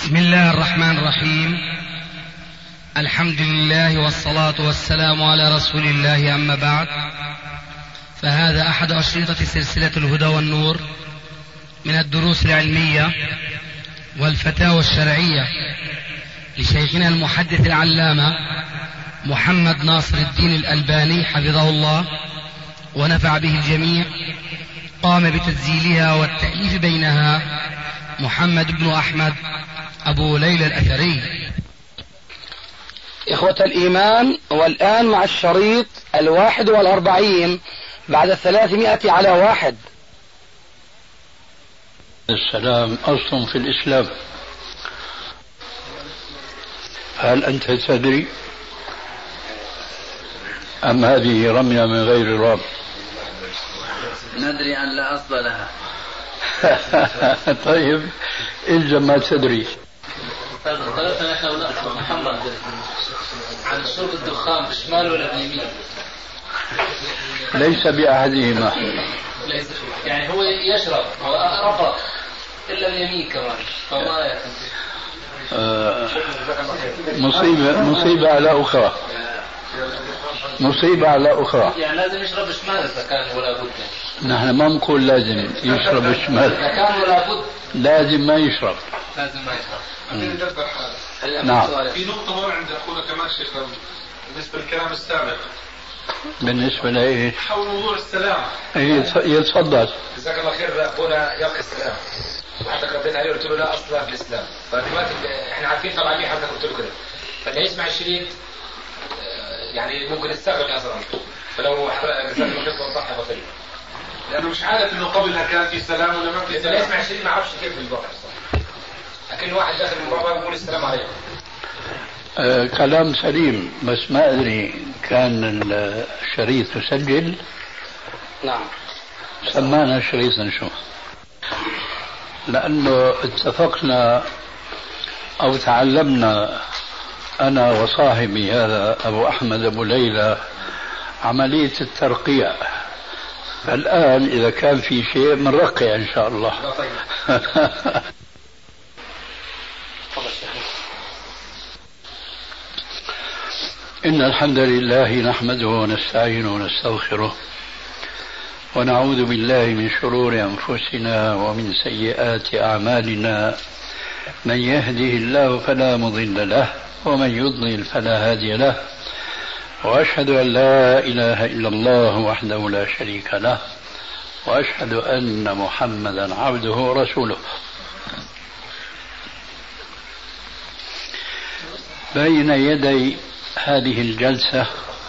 بسم الله الرحمن الرحيم. الحمد لله والصلاة والسلام على رسول الله، أما بعد، فهذا أحد أشرطة سلسلة الهدى والنور من الدروس العلمية والفتاوى الشرعية لشيخنا المحدث العلامة محمد ناصر الدين الألباني حفظه الله ونفع به الجميع. قام بتسجيلها والتأليف بينها محمد بن أحمد أبو ليلى الأثري. إخوة الإيمان، والآن مع الشريط 41 بعد 300 على 1. السلام أصل في الإسلام. هل أنت تدري أم هذه رمية من غير رام؟ ندري أن لا أصل لها. طيب إلزم ما تدري. طلبنا نحن محمد عن شرب الدخان بالشمال ولا باليمين؟ ليس بأحدهما، يعني هو يشرب رفض إلا اليمين كمان، فما يكفي. مصيبة على أخرى، مصيبة على أخرى. يعني لازم يشرب الشمال إذا كان ولا بد. نحن ما نقول لازم يشرب الشمال، إذا كان ولا بد لازم ما يشرب. لازم ما يشرب. نعم. في نقطة مهمة عند أخونا كمان شيخ بالنسبة للكلام السابق. بالنسبة لإيه؟ حول موضوع السلام. يتفضل. جزاك الله خير. أخونا يلقي السلام وحضرتك رديت عليه وقلت له لا أصل في الإسلام. فدلوقتي إحنا عارفين طبعا ليه حضرتك قلت له كده، فاللي يسمع الشريط يعني ممكن يستغرب أصلا. فلو حضرتك جزاك الله خير توضحها بسيطة، لأنه مش عارف إنه قبلها كان في سلام ولا ما في سلام. اللي يسمع الشريط ما عرفش كيف الواقع الصح. لكن واحد داخل من بابا يقول السلام عليكم. كلام سليم، بس ما أدري كان الشريط يسجل. نعم. سمانا الشريط نشوف، لأنه اتفقنا أو تعلمنا أنا وصاحبي هذا أبو أحمد أبو ليلى عملية الترقيع. فالآن إذا كان في شيء من رقيع إن شاء الله. إن الحمد لله نحمده ونستعينه ونستغفره ونعوذ بالله من شرور أنفسنا ومن سيئات أعمالنا. من يهده الله فلا مضل له ومن يضلل فلا هادي له، وأشهد أن لا إله إلا الله وحده لا شريك له، وأشهد أن محمدا عبده ورسوله. بين يدي هذه الجلسة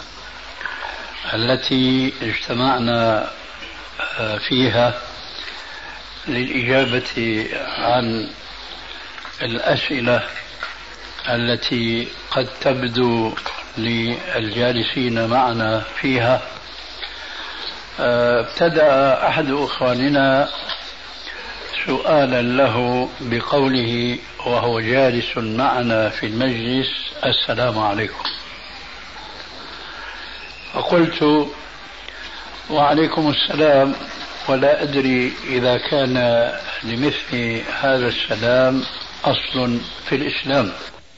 التي اجتمعنا فيها للإجابة عن الأسئلة التي قد تبدو للجالسين معنا فيها، ابتدأ أحد إخواننا سؤالا له بقوله وهو جالس معنا في المجلس: السلام عليكم. فقلت: وعليكم السلام، ولا أدري إذا كان لمثل هذا السلام أصل في الإسلام.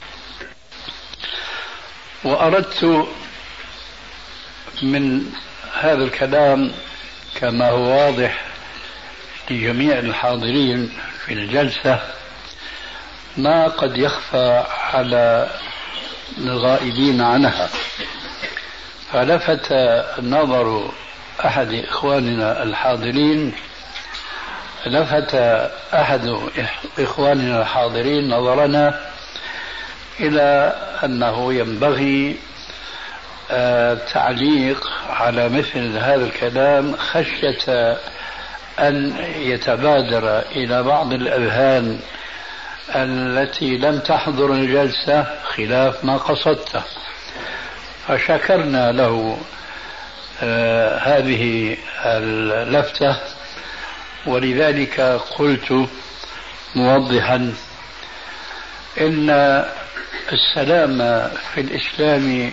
وأردت من هذا الكلام كما هو واضح لجميع الحاضرين في الجلسة ما قد يخفى على الغائبين عنها. فلفت نظر أحد إخواننا الحاضرين نظرنا إلى أنه ينبغي تعليق على مثل هذا الكلام خشية أن يتبادر إلى بعض الأذهان التي لم تحضر الجلسة خلاف ما قصدته. فشكرنا له هذه اللفتة، ولذلك قلت موضحا إن السلام في الإسلام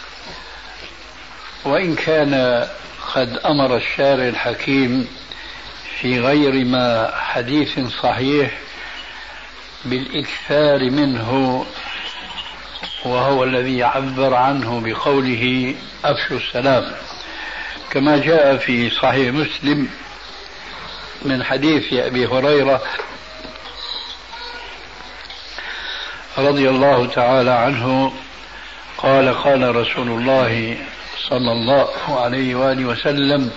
وإن كان قد أمر الشارع الحكيم في غير ما حديث صحيح بالإكثار منه، وهو الذي عبر عنه بقوله أفشوا السلام، كما جاء في صحيح مسلم من حديث أبي هريرة رضي الله تعالى عنه قال قال رسول الله صلى الله عليه وآله وسلم: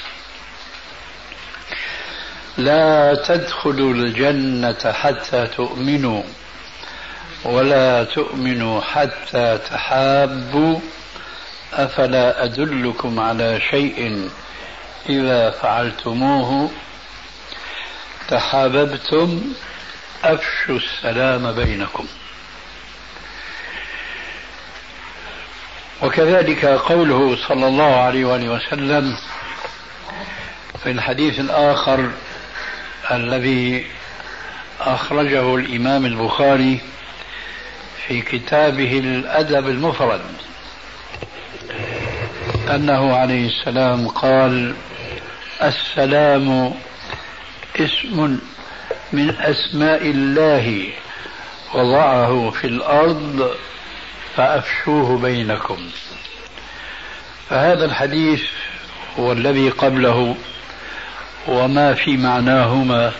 لا تدخلوا الجنة حتى تؤمنوا، ولا تؤمنوا حتى تحابوا، أفلا أدلكم على شيء إذا فعلتموه تحاببتم، أفشوا السلام بينكم. وكذلك قوله صلى الله عليه وآله وسلم في الحديث الآخر الذي أخرجه الإمام البخاري في كتابه الأدب المفرد، أنه عليه السلام قال: السلام اسم من أسماء الله وضعه في الأرض فأفشوه بينكم. فهذا الحديث والذي قبله وما في معناهما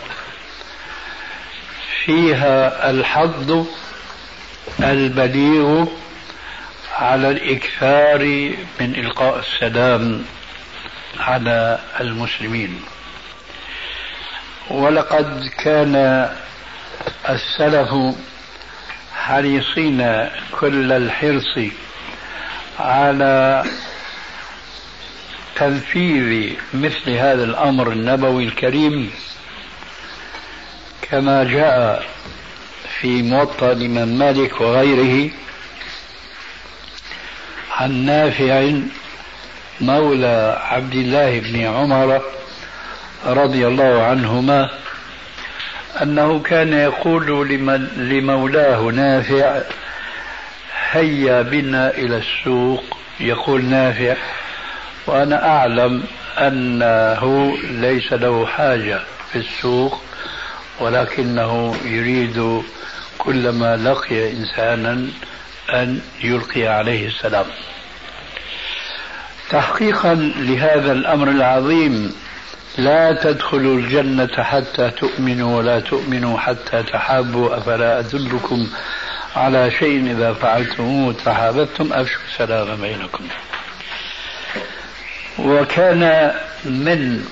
فيها الحض البليغ على الإكثار من إلقاء السلام على المسلمين. ولقد كان السلف حريصين كل الحرص على تنفيذ مثل هذا الأمر النبوي الكريم، كما جاء في موطأ الإمام مالك وغيره عن نافع مولى عبد الله بن عمر رضي الله عنهما أنه كان يقول لمولاه نافع: هيا بنا إلى السوق. يقول نافع وأنا أعلم أنه ليس له حاجة في السوق، ولكنه يريد كلما لقي إنسانا أن يلقي عليه السلام. تحقيقا لهذا الأمر العظيم: لا تدخلوا الجنة حتى تؤمنوا، ولا تؤمنوا حتى تحابوا، أفلا أدلكم على شيء إذا فعلتموه تحاببتم، أفشوا السلام بينكم. وكان من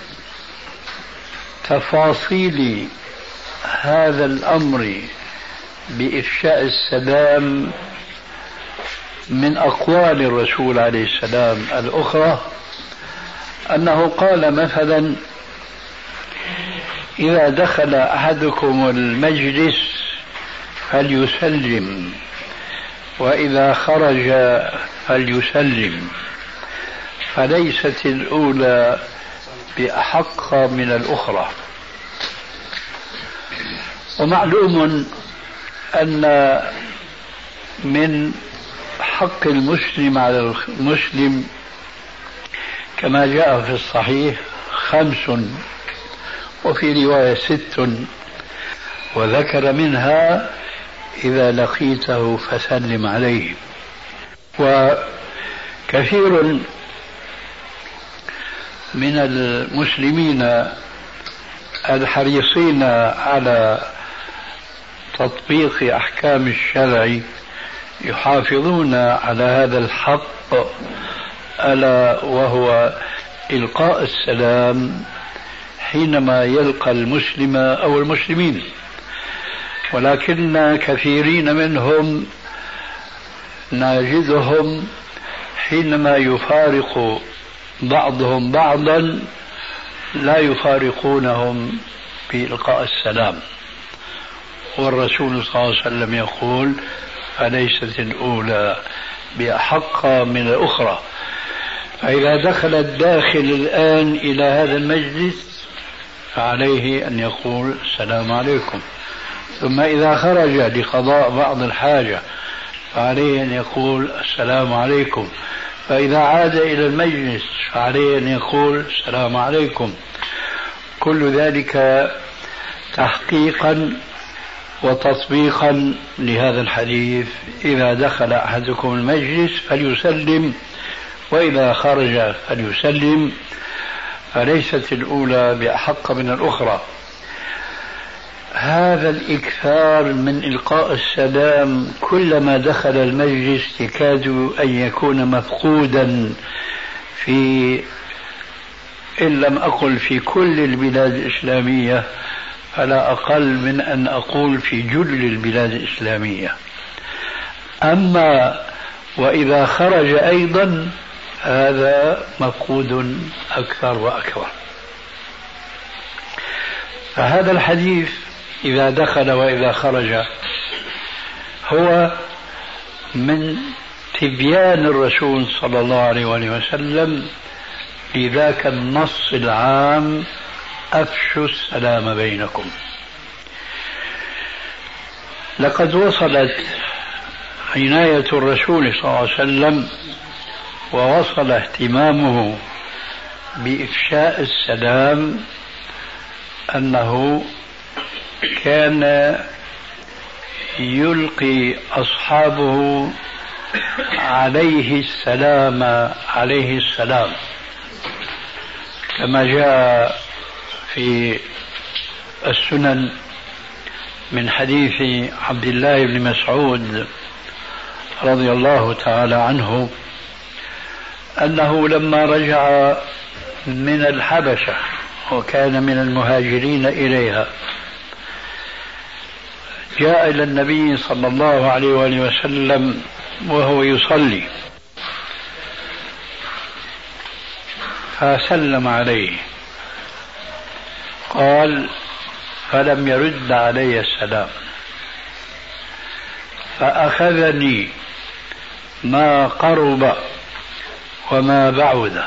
تفاصيل هذا الأمر بإفشاء السلام من أقوال الرسول عليه السلام الأخرى أنه قال مثلا: إذا دخل أحدكم المجلس فليسلم، وإذا خرج فليسلم، فليست الأولى بأحق من الأخرى. ومعلوم أن من حق المسلم على المسلم كما جاء في الصحيح 5، وفي رواية 6، وذكر منها: إذا لقيته فسلم عليه. وكثير من المسلمين الحريصين على تطبيق أحكام الشرع يحافظون على هذا الحق، ألا وهو إلقاء السلام حينما يلقى المسلم أو المسلمين. ولكن كثيرين منهم نجدهم حينما يفارق بعضهم بعضا لا يفارقونهم بإلقاء السلام. والرسول صلى الله عليه وسلم يقول: فليست الأولى بأحق من الأخرى. فإذا دخل الداخل الآن إلى هذا المجلس فعليه أن يقول: السلام عليكم. ثم إذا خرج لقضاء بعض الحاجة فعليه أن يقول: السلام عليكم. فإذا عاد إلى المجلس فعليه أن يقول: السلام عليكم. كل ذلك تحقيقا وتطبيقا لهذا الحديث: إذا دخل أحدكم المجلس فليسلم، وإذا خرج فليسلم، فليست الأولى بأحق من الأخرى. هذا الإكثار من إلقاء السلام كلما دخل المجلس يكاد أن يكون مفقودا في، إن لم أقل في كل البلاد الإسلامية، فلا أقل من أن أقول في جل البلاد الإسلامية. أما وإذا خرج أيضا هذا مفقود أكثر وأكثر. فهذا الحديث إذا دخل وإذا خرج هو من تبيان الرسول صلى الله عليه وسلم لذاك النص العام: أفشوا السلام بينكم. لقد وصلت عناية الرسول صلى الله عليه وسلم ووصل اهتمامه بإفشاء السلام أنه كان يلقي أصحابه عليه السلام كما جاء في السنن من حديث عبد الله بن مسعود رضي الله تعالى عنه أنه لما رجع من الحبشة وكان من المهاجرين إليها جاء إلى النبي صلى الله عليه وسلم وهو يصلي فسلم عليه، قال: فلم يرد علي السلام، فأخذني ما قرب وما بعد.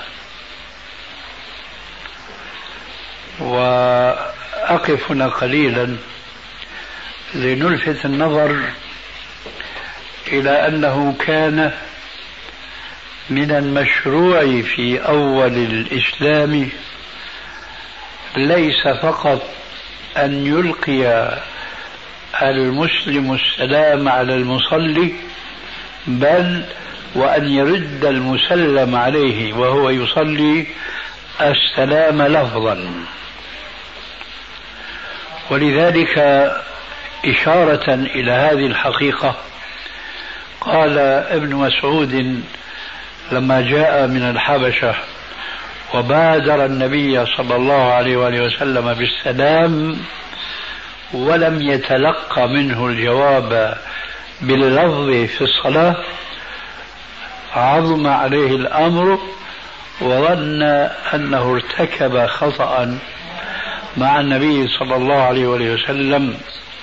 وأقف هنا قليلا لنلفت النظر إلى أنه كان من المشروع في أول الإسلام ليس فقط أن يلقي المسلم السلام على المصلي، بل وأن يرد المسلم عليه وهو يصلي السلام لفظا. ولذلك إشارة إلى هذه الحقيقة قال ابن مسعود لما جاء من الحبشة وبادر النبي صلى الله عليه وسلم بالسلام ولم يتلقى منه الجواب باللفظ في الصلاة، عظم عليه الأمر وظن أنه ارتكب خطأ مع النبي صلى الله عليه وسلم،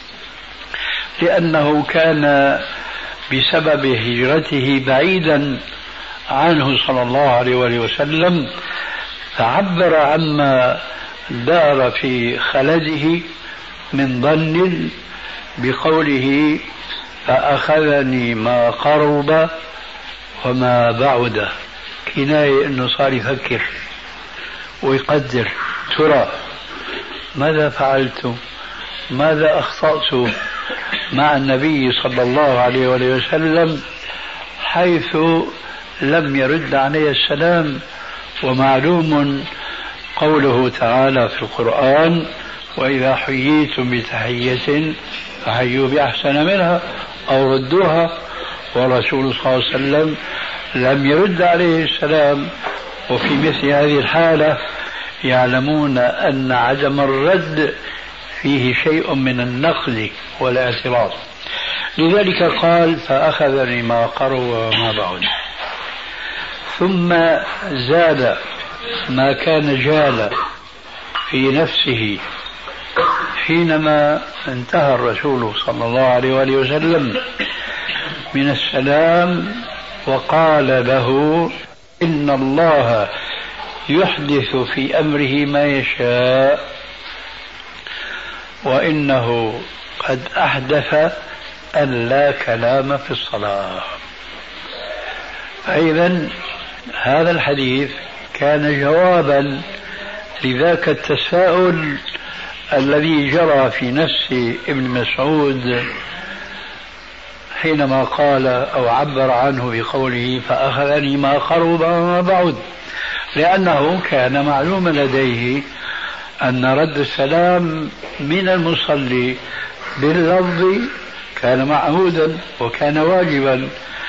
لأنه كان بسبب هجرته بعيدا عنه صلى الله عليه وسلم، فعبر عما دار في خلده من ظن بقوله: فأخذني ما قرب وما بعد، كناية أنه صار يفكر ويقدر: ترى ماذا فعلت؟ ماذا أخطأت مع النبي صلى الله عليه وسلم حيث لم يرد علي السلام؟ ومعلوم قوله تعالى في القرآن: وإذا حييتم بتحية فحيوا بأحسن منها أو ردوها. والرسول صلى الله عليه وسلم لم يرد عليه السلام. وفي مثل هذه الحالة يعلمون أن عدم الرد فيه شيء من النقد والاعتراض. لذلك قال: فأخذني ما قرب وما بعد. ثم زاد ما كان جال في نفسه حينما انتهى الرسول صلى الله عليه وسلم من السلام وقال له: إن الله يحدث في أمره ما يشاء، وإنه قد أحدث أن لا كلام في الصلاة. أيضا هذا الحديث كان جوابا لذاك التساؤل الذي جرى في نفس ابن مسعود حينما قال أو عبر عنه بقوله فأخذني ما قرب وما بعد، لأنه كان معلوما لديه أن رد السلام من المصلي باللفظ كان معهودا وكان واجبا،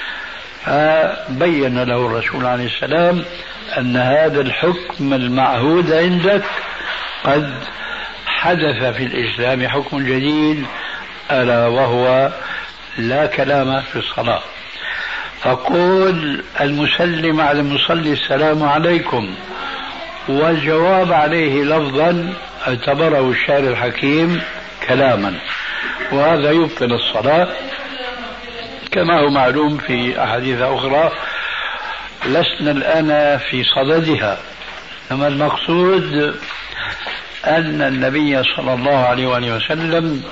فبين له الرسول عليه السلام أن هذا الحكم المعهود عندك قد حدث في الإسلام حكم جديد، ألا وهو لا كلام في الصلاة. فقول المسلم على المصلي السلام عليكم والجواب عليه لفظا اعتبره الشارع الحكيم كلاما، وهذا يبطل الصلاة كما هو معلوم في أحاديث أخرى لسنا الآن في صددها. إنما المقصود أن النبي صلى الله عليه وآله وسلم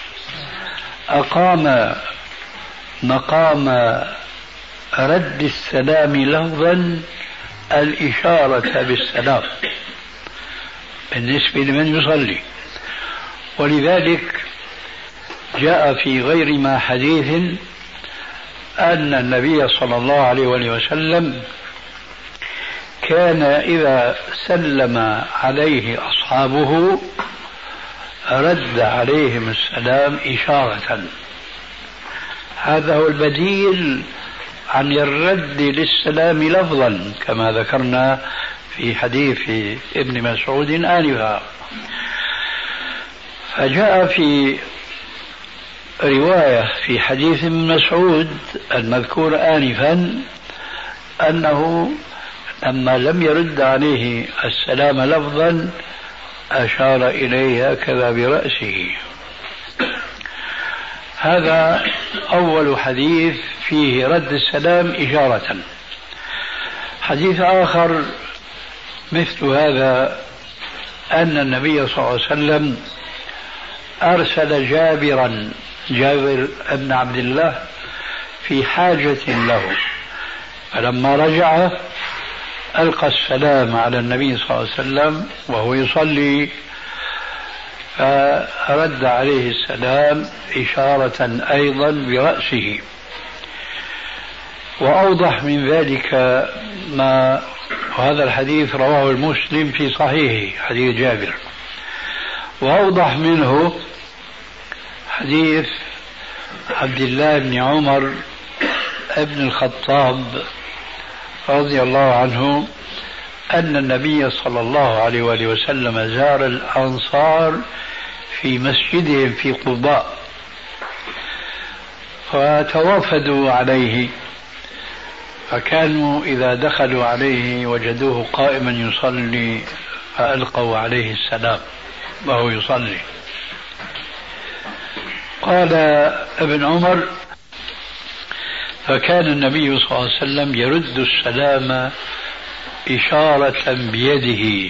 أقام مقام رد السلام لفظا الإشارة بالسلام بالنسبة لمن يصلي، ولذلك جاء في غير ما حديث أن النبي صلى الله عليه وسلم كان إذا سلم عليه أصحابه رد عليهم السلام إشارة. هذا هو البديل عن الرد للسلام لفظا كما ذكرنا في حديث ابن مسعود آنفا. فجاء في رواية في حديث ابن مسعود المذكور آنفا أنه لما لم يرد عليه السلام لفظا أشار إليه هكذا برأسه. هذا أول حديث فيه رد السلام إشارة. حديث آخر مثل هذا أن النبي صلى الله عليه وسلم أرسل جابر بن عبد الله في حاجة له، فلما رجع ألقى السلام على النبي صلى الله عليه وسلم وهو يصلي، فرد عليه السلام إشارة أيضا برأسه. وأوضح من ذلك ما وهذا الحديث رواه المسلم في صحيحه حديث جابر، وأوضح منه حديث عبد الله بن عمر ابن الخطاب رضي الله عنه أن النبي صلى الله عليه وآله وسلم زار الأنصار في مسجدهم في قباء، فتوافدوا عليه، فكانوا إذا دخلوا عليه وجدوه قائما يصلي فألقوا عليه السلام وهو يصلي. قال ابن عمر فكان النبي صلى الله عليه وسلم يرد السلام إشارة بيده.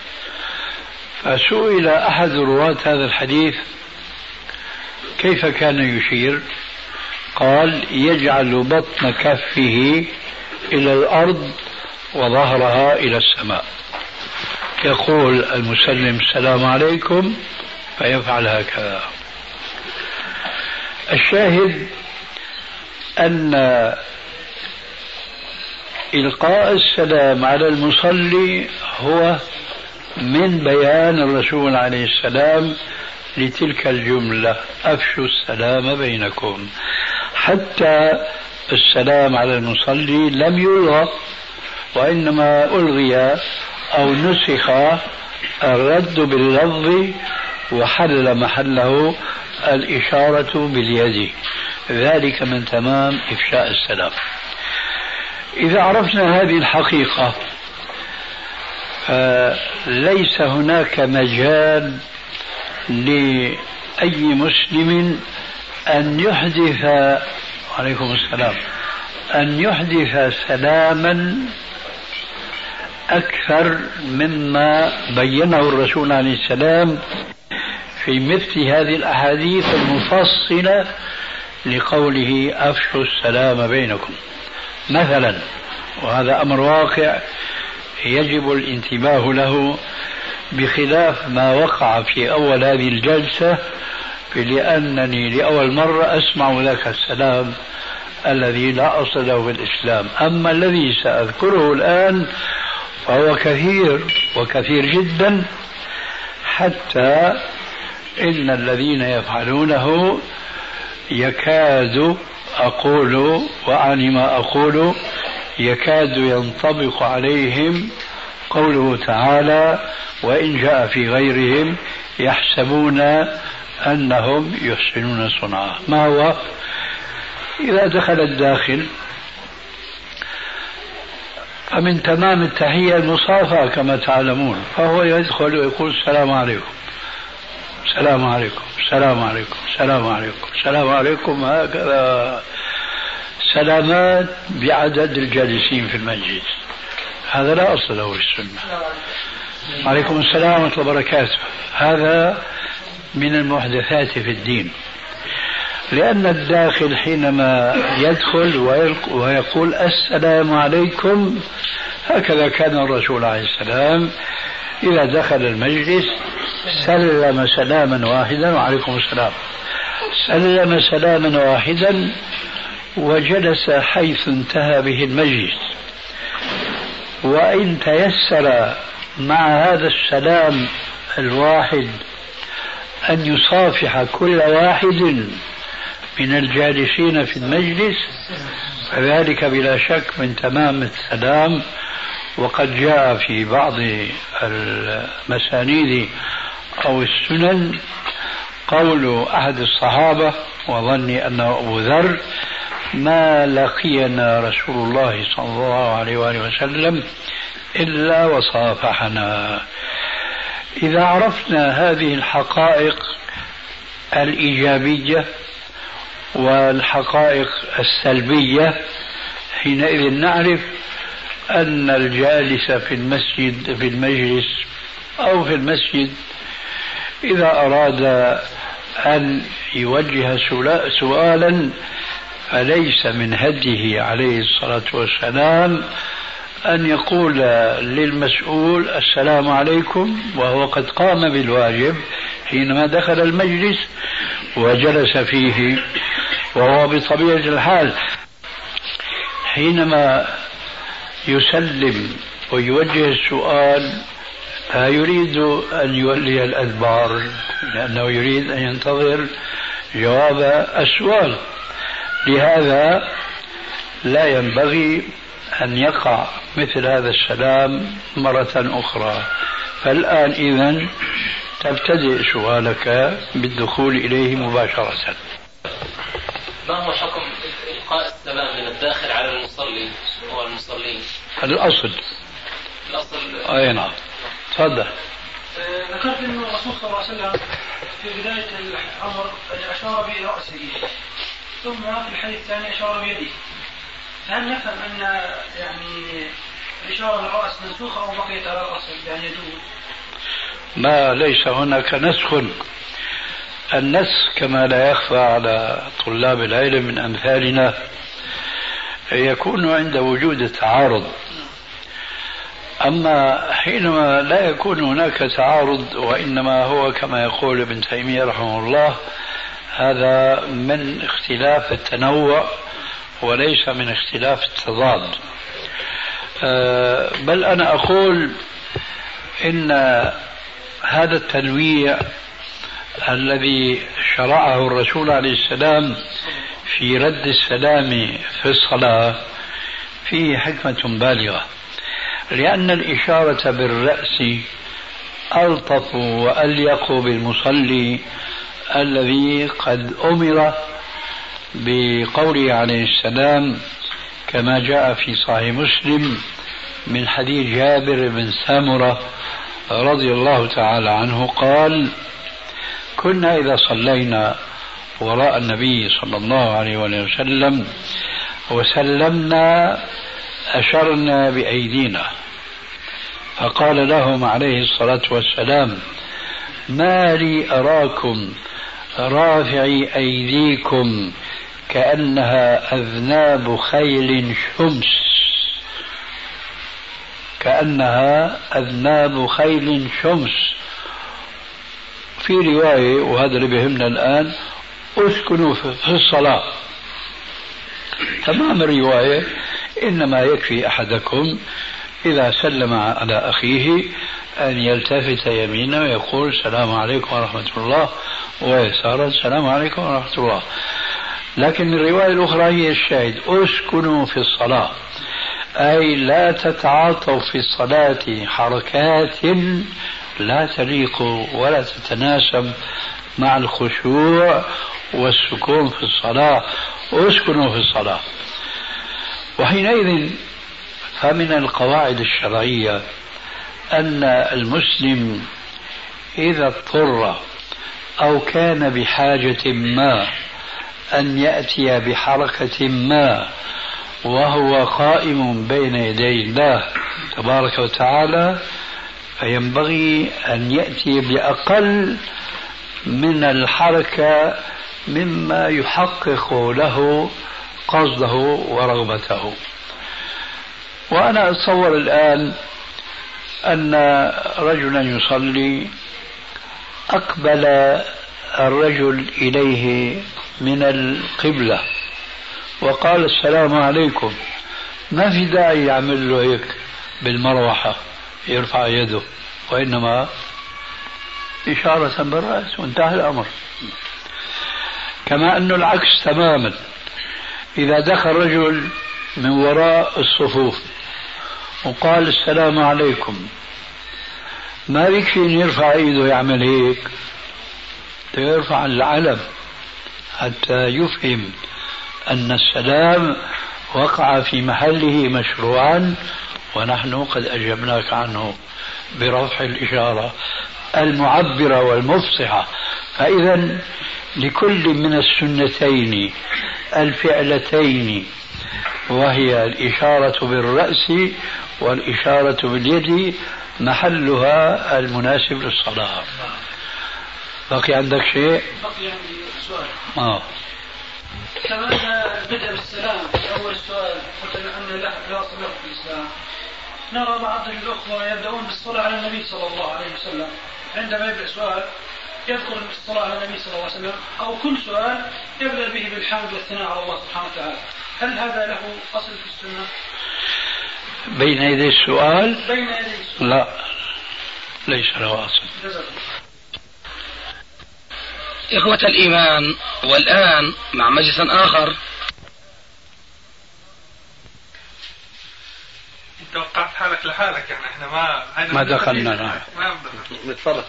فسئل أحد رواة هذا الحديث كيف كان يشير؟ قال يجعل بطن كفه إلى الأرض وظهرها إلى السماء، يقول المسلم السلام عليكم فيفعل هكذا. الشاهد أن إلقاء السلام على المصلي هو من بيان الرسول عليه السلام لتلك الجملة أفشوا السلام بينكم. حتى السلام على المصلي لم يلغى، وإنما ألغي أو نسخ الرد باللفظ وحل محله الإشارة باليد، ذلك من تمام إفشاء السلام. إذا عرفنا هذه الحقيقة فليس هناك مجال لأي مسلم أن يحدث عليكم السلام أن يحدث سلاما أكثر مما بينه الرسول عليه السلام في مثل هذه الأحاديث المفصلة لقوله أفشوا السلام بينكم. مثلا، وهذا أمر واقع يجب الانتباه له بخلاف ما وقع في أول هذه الجلسة، لأنني لأول مرة أسمع ذاك السلام الذي لا أصل له في الإسلام. أما الذي سأذكره الآن فهو كثير وكثير جدا، حتى إن الذين يفعلونه يكاد أقول وأعني ما أقول يكاد ينطبق عليهم قوله تعالى: وإن جاء في غيرهم يحسبون أنهم يحسنون صنعا. ما هو؟ إذا دخل الداخل فمن تمام التحية المصافحة كما تعلمون، فهو يدخل ويقول السلام عليكم السلام عليكم السلام عليكم السلام عليكم السلام عليكم، هكذا سلامات بعدد الجالسين في المجلس. هذا لا أصل له في السنة. عليكم السلام ورحمة الله وبركاته، هذا من المحدثات في الدين، لأن الداخل حينما يدخل ويقول السلام عليكم، هكذا كان الرسول عليه السلام إذا دخل المجلس سلم سلاما واحدا، وعليكم السلام، سلم سلاما واحدا وجلس حيث انتهى به المجلس. وإن تيسر مع هذا السلام الواحد أن يصافح كل واحد من الجالسين في المجلس، فذلك بلا شك من تمام السلام. وقد جاء في بعض المسانيد أو السنن قول أحد الصحابة وظني أنه أبو ذر: ما لقينا رسول الله صلى الله عليه وآله وسلم إلا وصافحنا. إذا عرفنا هذه الحقائق الإيجابية والحقائق السلبية، حينئذ نعرف أن الجالس في المسجد في المجلس أو في المسجد إذا أراد أن يوجه سؤالا فليس من هديه عليه الصلاة والسلام أن يقول للمسؤول السلام عليكم وهو قد قام بالواجب حينما دخل المجلس وجلس فيه، وهو بطبيعة الحال حينما يسلم ويوجه السؤال لا يريد أن يولي الأدبار، لأنه يريد أن ينتظر جواب السؤال. لهذا لا ينبغي أن يقع مثل هذا السلام مرة أخرى. فالآن إذن تبتدئ سؤالك بالدخول إليه مباشرة. ما هو حكم إلقاء السلام من الداخل على المصلي والمصلين؟ الأصل أي نعم. تفضل. ذكرت أن الرسول صلى الله عليه وسلم في بداية الأمر أشار برأسه، ثم في الحديث الثاني أشار بيده، فهل نفهم أن يعني الإشارة بالرأس منسوخة أو بقيت على الأصل يعني يدوم؟ ما ليس هناك نسخ. النسخ كما لا يخفى على طلاب العلم من أمثالنا يكون عند وجود التعارض. أما حينما لا يكون هناك تعارض وإنما هو كما يقول ابن تيمية رحمه الله هذا من اختلاف التنوع وليس من اختلاف التضاد. بل أنا أقول إن هذا التنويع الذي شرعه الرسول عليه السلام في رد السلام في الصلاة فيه حكمة بالغة، لأن الإشارة بالرأس ألطف وأليق بالمصلي الذي قد أمر بقوله عليه السلام كما جاء في صحيح مسلم من حديث جابر بن سامرة رضي الله تعالى عنه قال: كنا إذا صلينا وراء النبي صلى الله عليه وسلم وسلمنا أشرنا بأيدينا، فقال لهم عليه الصلاة والسلام: ما لي أراكم رافعي أيديكم كأنها أذناب خيل شمس، كأنها أذناب خيل شمس. في رواية وهذا اللي بيهمنا الآن اسكنوا في الصلاة. تمام الرواية إنما يكفي أحدكم إذا سلم على أخيه أن يلتفت يمينا ويقول السلام عليكم ورحمة الله، ويسارا السلام عليكم ورحمة الله. لكن الرواية الأخرى هي الشاهد، اسكنوا في الصلاة، أي لا تتعاطوا في الصلاة حركات لا تليق ولا تتناسب مع الخشوع والسكون في الصلاة، اسكنوا في الصلاة. وحينئذ فمن القواعد الشرعية أن المسلم إذا اضطر أو كان بحاجة ما أن يأتي بحركة ما وهو قائم بين يدي الله تبارك وتعالى، فينبغي أن يأتي بأقل من الحركة مما يحقق له قصده ورغبته. وأنا أتصور الآن أن رجلا يصلي، أقبل الرجل إليه من القبلة وقال السلام عليكم، ما في داعي يعمل له هيك بالمروحة يرفع يده، وإنما إشارة بالرأس وانتهى الأمر. كما أن العكس تماما، إذا دخل رجل من وراء الصفوف وقال السلام عليكم، ما يكفي أن يرفع إيده يعمل هيك، يرفع العلم حتى يفهم أن السلام وقع في محله مشروعا، ونحن قد أجبناك عنه برفع الإشارة المعبرة والمفصحة. فإذا لكل من السنتين الفعلتين، وهي الإشارة بالرأس والإشارة باليد، محلها المناسب للصلاة. بقي عندك شيء؟ بقي عندي سؤال. كمان بدأ بالسلام في أول السؤال، قلت أن لا أصل له في الإسلام. نرى بعض الأخوة يبدأون بالصلاة على النبي صلى الله عليه وسلم، عندما يبدأ سؤال يذكر الصلاة على النبي صلى الله عليه وسلم، أو كل سؤال يبدأ به بالحمد والثناء على الله سبحانه وتعالى. هل هذا له أصل في السنة؟ بين يدي السؤال؟ بين يدي السؤال لا، ليس له أصل. إخوة الإيمان، والآن مع مجلس آخر. انت وقعت حالك لحالك، يعني احنا ما دخلنا نتفرج.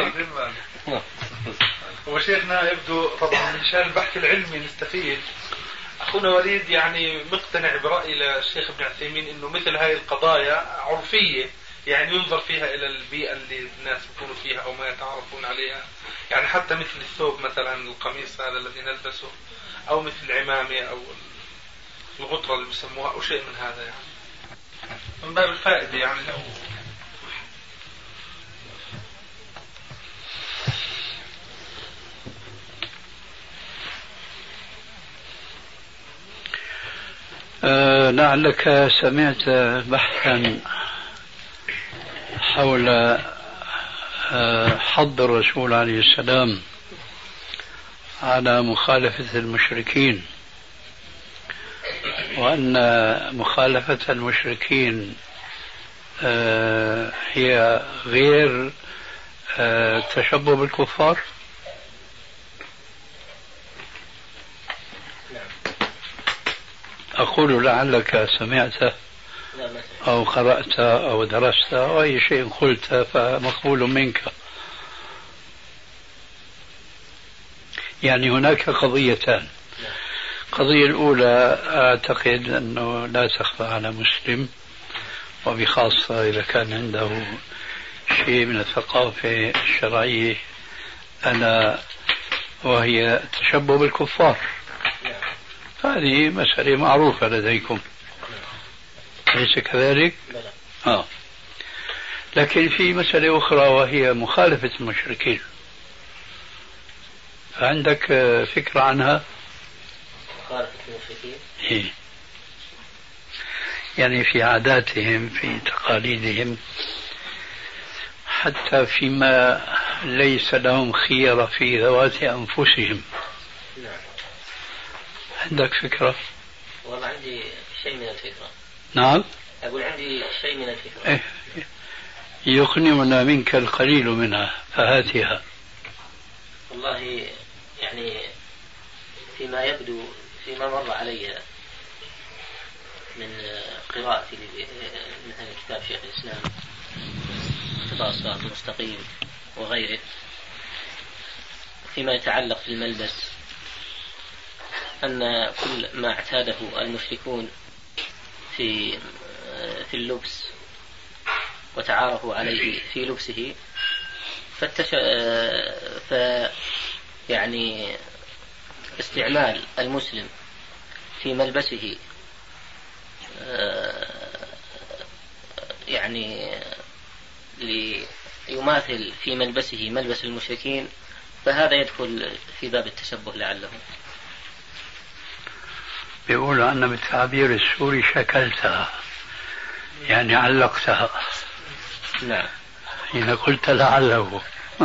هو شيخنا يبدو طبعا من شان البحث العلمي نستفيد. أخونا وليد يعني مقتنع برأي الشيخ ابن عثيمين إنه مثل هاي القضايا عرفية، يعني ينظر فيها إلى البيئة اللي الناس يكونوا فيها أو ما يتعرفون عليها. يعني حتى مثل الثوب مثلا، القميص هذا الذي نلبسه، أو مثل العمامة أو الغطرة اللي بسموها، أو شيء من هذا، يعني من باب الفائدة. يعني لو لعلك سمعت بحثا حول حض الرسول عليه السلام على مخالفة المشركين، وأن مخالفة المشركين هي غير تشبه بالكفار. أقول لعلك سمعت أو قرأت أو درست أو أي شيء قلت فمقبول منك. يعني هناك قضيتان. القضية الأولى أعتقد أنه لا تخفى على مسلم، وبخاصة إذا كان عنده شيء من الثقافة الشرعية، ألا وهي التشبه بالكفار. هذه مسألة معروفة لديكم، أليس كذلك؟ لكن في مسألة أخرى وهي مخالفة المشركين، عندك فكرة عنها؟ مخالفة المشركين؟ إيه؟ يعني في عاداتهم في تقاليدهم، حتى فيما ليس لهم خيرة في ذوات أنفسهم. عندك فكرة؟ والله عندي شيء من الفكرة. نعم، أقول عندي شيء من الفكرة. إيه؟ يقنعنا منك القليل منها فهاتها. والله يعني فيما يبدو، فيما مر علي من قراءتي مثل كتاب شيخ الإسلام اقتضاء الصراط المستقيم وغيره، فيما يتعلق بالملبس، أن كل ما اعتاده المشركون في اللبس وتعارفوا عليه في لبسه، يعني استعمال المسلم في ملبسه يعني ليماثل في ملبسه ملبس المشركين، فهذا يدخل في باب التشبه لعلهم. بيقولوا أن بالتعبير السوري شكلتها، يعني علقتها. نعم. إذا قلت لعله.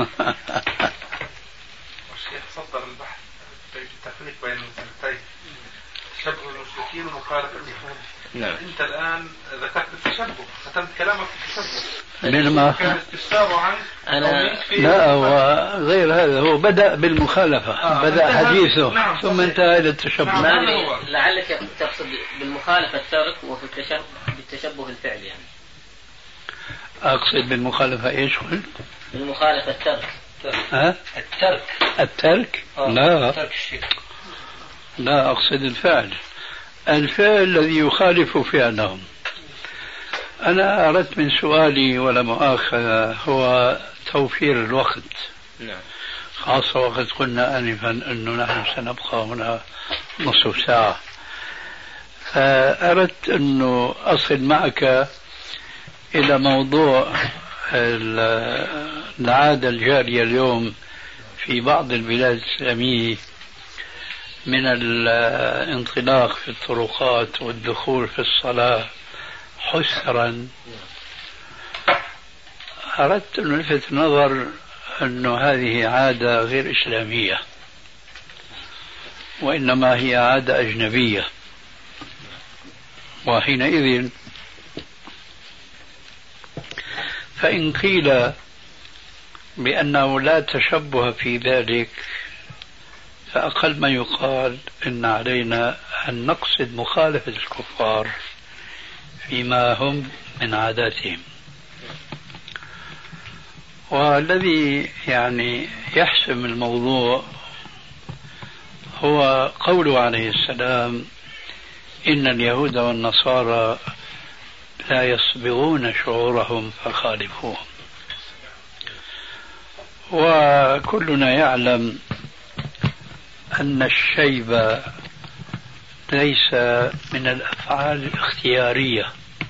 الشيخ صدر البحث في التفريق بين المسألتين، تشبه المشركين ومخالفتهم. نعم. أنت الآن ذكرت التشبه، ختمت كلامك في التشبه. بينما كان استفساره عن لا، هو غير هذا، هو بدأ بالمخالفة، بدأ حديثه. نعم. ثم انتهى إلى التشبه. نعم. لعلك تقصد بالمخالفة الترك وفي بالتشبه الفعل يعني. أقصد بالمخالفة إيش قلت؟ بالمخالفة الترك. ها؟ الترك؟ لا، ترك الشيء. لا، أقصد الفعل الذي يخالف فعلهم. أنا أردت من سؤالي ولا مؤاخذة هو توفير الوقت. نعم. خاصة وقت قلنا آنفا أنه نحن سنبقى هنا نصف ساعة، فأردت أنه أصل معك إلى موضوع العادة الجارية اليوم في بعض البلاد الإسلامية من الانطلاق في الطرقات والدخول في الصلاة حسرا. أردت أن ألفت نظر أن هذه عادة غير إسلامية، وإنما هي عادة أجنبية، وحينئذ فإن قيل بأنه لا تشبه في ذلك، فأقل ما يقال إن علينا أن نقصد مخالفة الكفار فيما هم من عاداتهم. والذي يعني يحسم الموضوع هو قوله عليه السلام: إن اليهود والنصارى لا يصبغون شعورهم فخالفوهم. وكلنا يعلم أن الشيب ليس من الأفعال الاختيارية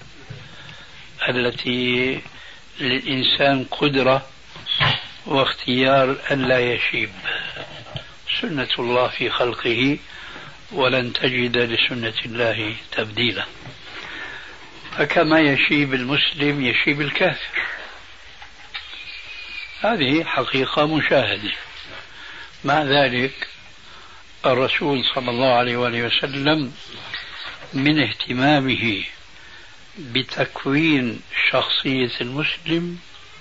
التي للإنسان قدرة واختيار أن لا يشيب. سنة الله في خلقه، ولن تجد لسنة الله تبديلا. فكما يشيب المسلم يشيب الكافر، هذه حقيقة مشاهدة. مع ذلك الرسول صلى الله عليه وآله وسلم من اهتمامه بتكوين شخصية المسلم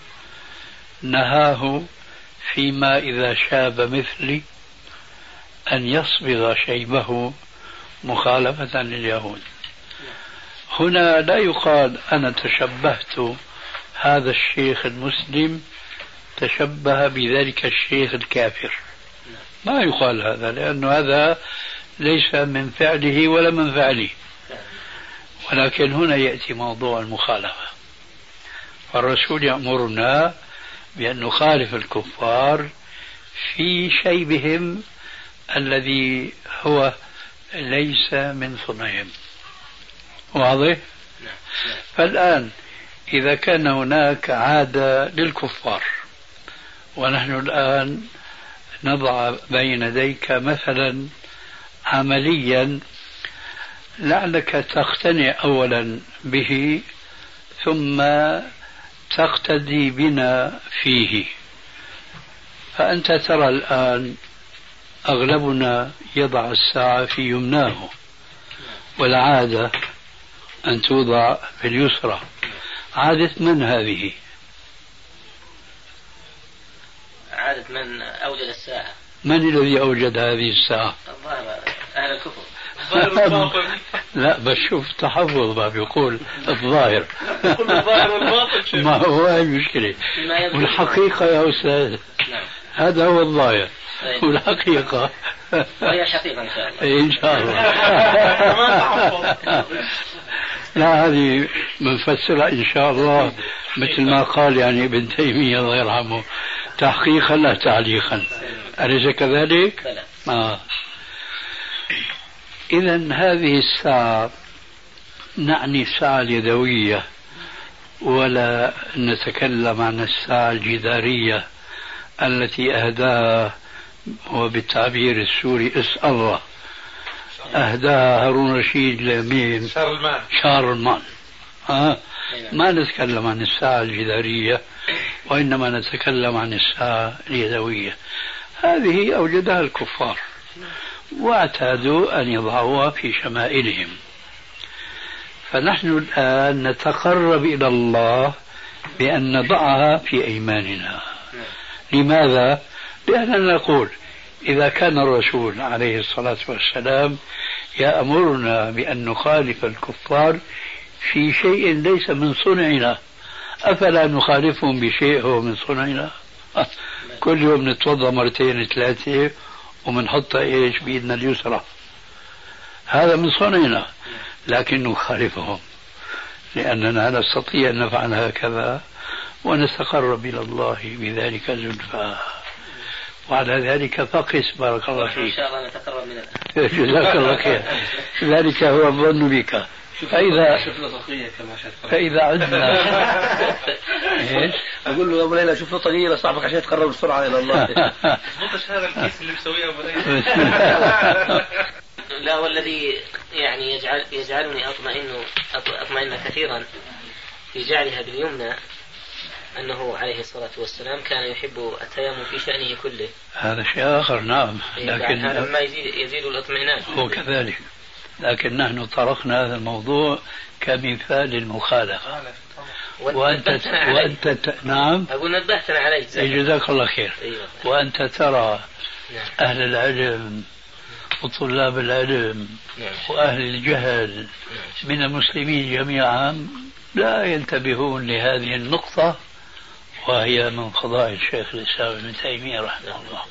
نهاه فيما إذا شاب مثلي أن يصبغ شيبه مخالفة لليهود. هنا لا يقال أنا تشبهت هذا الشيخ المسلم تشبه بذلك الشيخ الكافر، ما يقال هذا، لأن هذا ليس من فعله ولا من فعله. ولكن هنا يأتي موضوع المخالفة، فالرسول يأمرنا بأن نخالف الكفار في شيبهم الذي هو ليس من صنعهم. واضح؟ فالآن إذا كان هناك عادة للكفار، ونحن الآن نضع بين يديك مثلا عمليا لعلك تقتنع أولا به ثم تقتدي بنا فيه. فأنت ترى الآن أغلبنا يضع الساعة في يمناه، والعادة أن توضع في اليسرى. عادة من هذه؟ عادة من أوجد الساعة. من الذي أوجد هذه الساعة؟ الظاهر أهل الكفر. لا بشوف تحفظ ما بيقول الظاهر. الظاهر والباطن. ما هو هاي المشكلة. والحقيقة يا أستاذ هذا هو الظاهر والحقيقة وهي الحقيقة إن شاء الله. إن شاء الله. لا هذه منفسرة إن شاء الله مثل ما قال يعني ابن تيمية الله يرحمه، تحقيقا لا تعليقا. أليس كذلك؟ إذا هذه الساعة نعني الساعة اليدوية، ولا نتكلم عن الساعة الجدارية التي أهداها وبالتعبير السوري اسأل الله أهداها هارون رشيد لمين؟ شارلمان. ما نتكلم عن الساعة الجدارية، وإنما نتكلم عن الساعة اليدوية. هذه أوجدها الكفار واعتادوا أن يضعوها في شمائلهم. فنحن الآن نتقرب إلى الله بأن نضعها في أيماننا. لماذا؟ لأننا نقول إذا كان الرسول عليه الصلاة والسلام يأمرنا بأن نخالف الكفار في شيء ليس من صنعنا، أفلا نخالفهم بشيء هو من صنعنا؟ كل يوم نتوضأ مرتين ثلاثة ومنحطها إيش بإيدنا اليسرى، هذا من صنعنا، لكن نخالفهم لأننا نستطيع أن نفعل هكذا ونتقرب إلى الله بذلك زلفى. وعلى ذلك فقس بارك الله فيك. إن شاء الله نتقرب من جزاك الله خير. ذلك هو الظن بك. فإذا عدنا ايش؟ اقول له يا ابو ليلى شوف له طريقه لصاحبك عشان يتقرب بسرعه الى الله. مش هذا الكيس اللي مسويه ابو ليلى. لا، والذي يعني يجعلني اطمئن كثيرا في جعلها باليمنى أنه عليه الصلاة والسلام كان يحب التيمم في شأنه كله. هذا شيء آخر نعم، لكن هذا ما يزيد الاطمئنان. هو كذلك، لكن نحن طرقنا هذا الموضوع كمثال المخالفة. وأنت نعم أقول نبهتنا عليه. جزاك الله خير. وأنت ترى أهل العلم وطلاب العلم وأهل الجهل من المسلمين جميعا لا ينتبهون لهذه النقطة، وهي من فضائل الشيخ الإسلام ابن تيمية رحمه الله.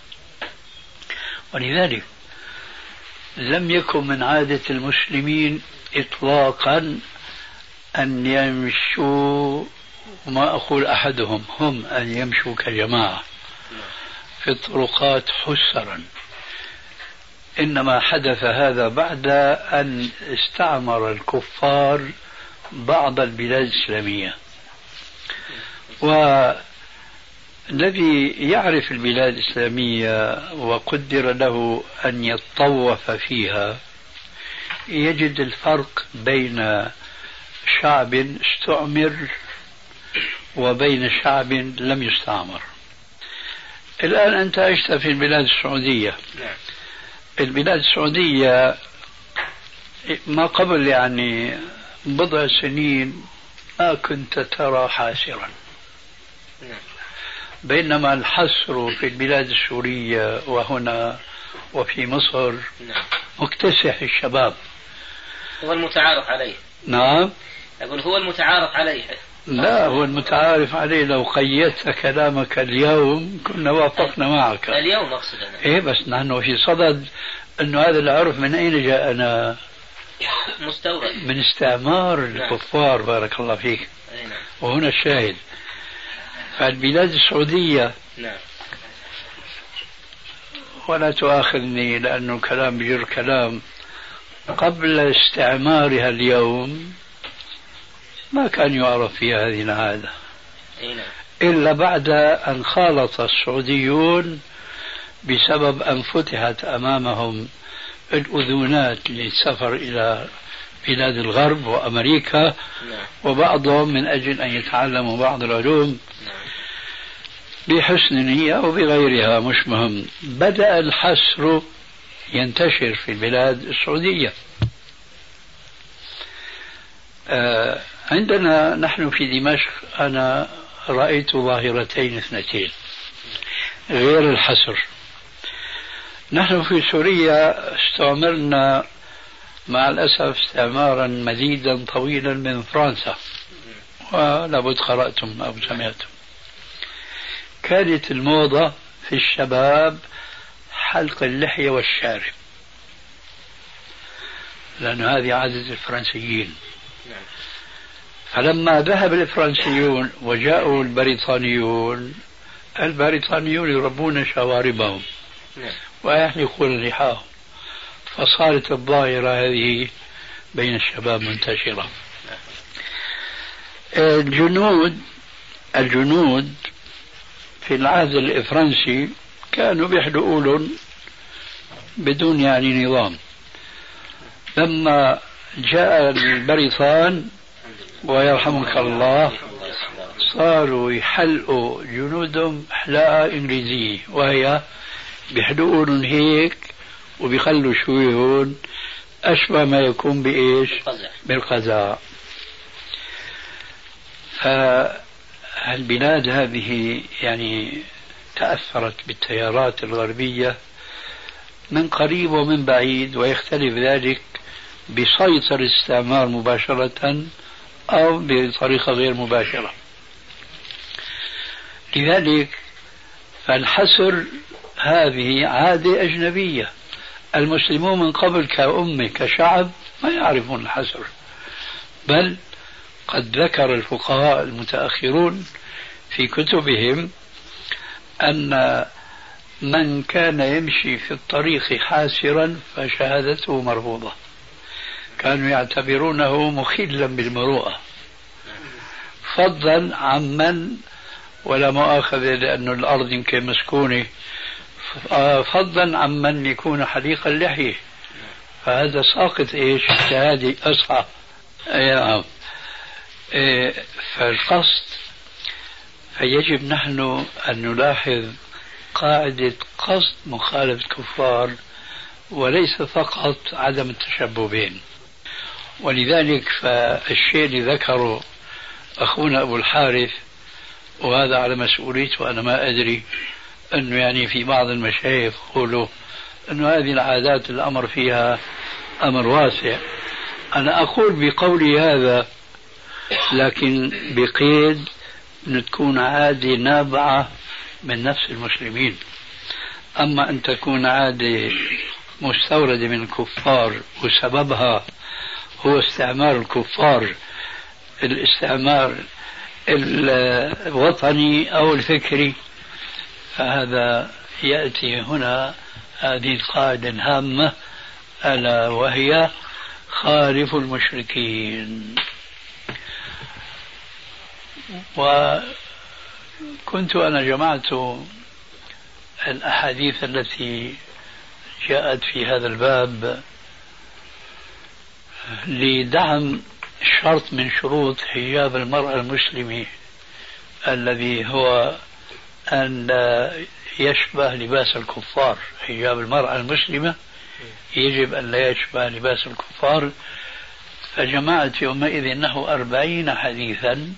ولذلك لم يكن من عادة المسلمين إطلاقا أن يمشوا، وما أقول أحدهم، هم أن يمشوا كجماعة في الطرقات حسرا. إنما حدث هذا بعد أن استعمر الكفار بعض البلاد الإسلامية، والذي يعرف البلاد الإسلامية وقدر له أن يتطوف فيها يجد الفرق بين شعب استعمر وبين شعب لم يستعمر. الآن أنت عشت في البلاد السعودية. البلاد السعودية ما قبل يعني بضع سنين ما كنت ترى حاسرا، بينما الحسر في البلاد السورية وهنا وفي مصر مكتسح الشباب. هو المتعارف عليه. نعم أقول هو المتعارف عليه. لا، هو المتعارف عليه. لو قيدت كلامك اليوم كنا وافقنا معك اليوم أقصد أنا. إيه، بس نحن في صدد أنه هذا العرف من أين جاءنا؟ مستورد من استعمار الكفار. بارك الله فيك. وهنا الشاهد. فالبلاد السعودية ولا تؤاخذني لأنه الكلام بجر كلام، قبل استعمارها اليوم ما كان يعرف فيها هذه العادة إلا بعد أن خالط السعوديون بسبب أن فتحت أمامهم الأذونات للسفر إلى بلاد الغرب وأمريكا، وبعضهم من أجل أن يتعلموا بعض العلوم بحسن نية وبغيرها، مش مهم. بدأ الحسر ينتشر في البلاد السعودية. عندنا نحن في دمشق أنا رأيت ظاهرتين اثنتين غير الحسر. نحن في سوريا استعمرنا مع الأسف استعمارا مديدا طويلا من فرنسا، ولابد قرأتم أو سمعتم. كانت الموضة في الشباب حلق اللحية والشارب، لأن هذه عادة الفرنسيين. فلما ذهب الفرنسيون وجاءوا البريطانيون يربون شواربهم ويحلقون لحاهم، فصارت الظاهرة هذه بين الشباب منتشرة. الجنود في العهد الفرنسي كانوا بيحلقوا لهم بدون يعني نظام. لما جاء البريطان ويرحمك الله صاروا يحلقوا جنودهم حلاقة إنجليزية، وهي بيحلقوا لهم هيك وبيخلوا شويهون أشبه ما يكون بإيش؟ بالقزاء. فالبلاد هذه يعني تأثرت بالتيارات الغربية من قريب ومن بعيد، ويختلف ذلك بسيطرة الاستعمار مباشرة أو بطريقة غير مباشرة. لذلك فالحسر هذه عادة أجنبية. المسلمون من قبل كأمة كشعب ما يعرفون الحسر، بل قد ذكر الفقهاء المتأخرون في كتبهم أن من كان يمشي في الطريق حاسرا فشهادته مرفوضة. كانوا يعتبرونه مخلا بالمروءة، فضلا عمن ولا مؤاخذة لأن الأرض يمكن مسكونة، فضلا عمن يكون حليق اللحية، فهذا ساقط إيش الشهادة أصحى. فالقصد فيجب نحن أن نلاحظ قاعدة قصد مخالفة الكفار وليس فقط عدم التشبه بهم. ولذلك فالشيء اللي ذكره أخونا أبو الحارث، وهذا على مسؤوليته وأنا ما أدري، أنه يعني في بعض المشايخ يقولوا أنه هذه العادات الأمر فيها أمر واسع. أنا أقول بقولي هذا لكن بقيد أن تكون عادة نابعة من نفس المسلمين. أما أن تكون عادة مستوردة من الكفار وسببها هو استعمار الكفار، الاستعمار الوطني أو الفكري، فهذا يأتي هنا هذه القاعدة الهامة ألا وهي خالف المشركين. وكنت أنا جمعت الأحاديث التي جاءت في هذا الباب لدعم شرط من شروط حجاب المرأة المسلمة الذي هو أن يشبه لباس الكفار. حجاب المرأة المسلمة يجب أن لا يشبه لباس الكفار. فجمعت يومئذ أنه 40 حديثا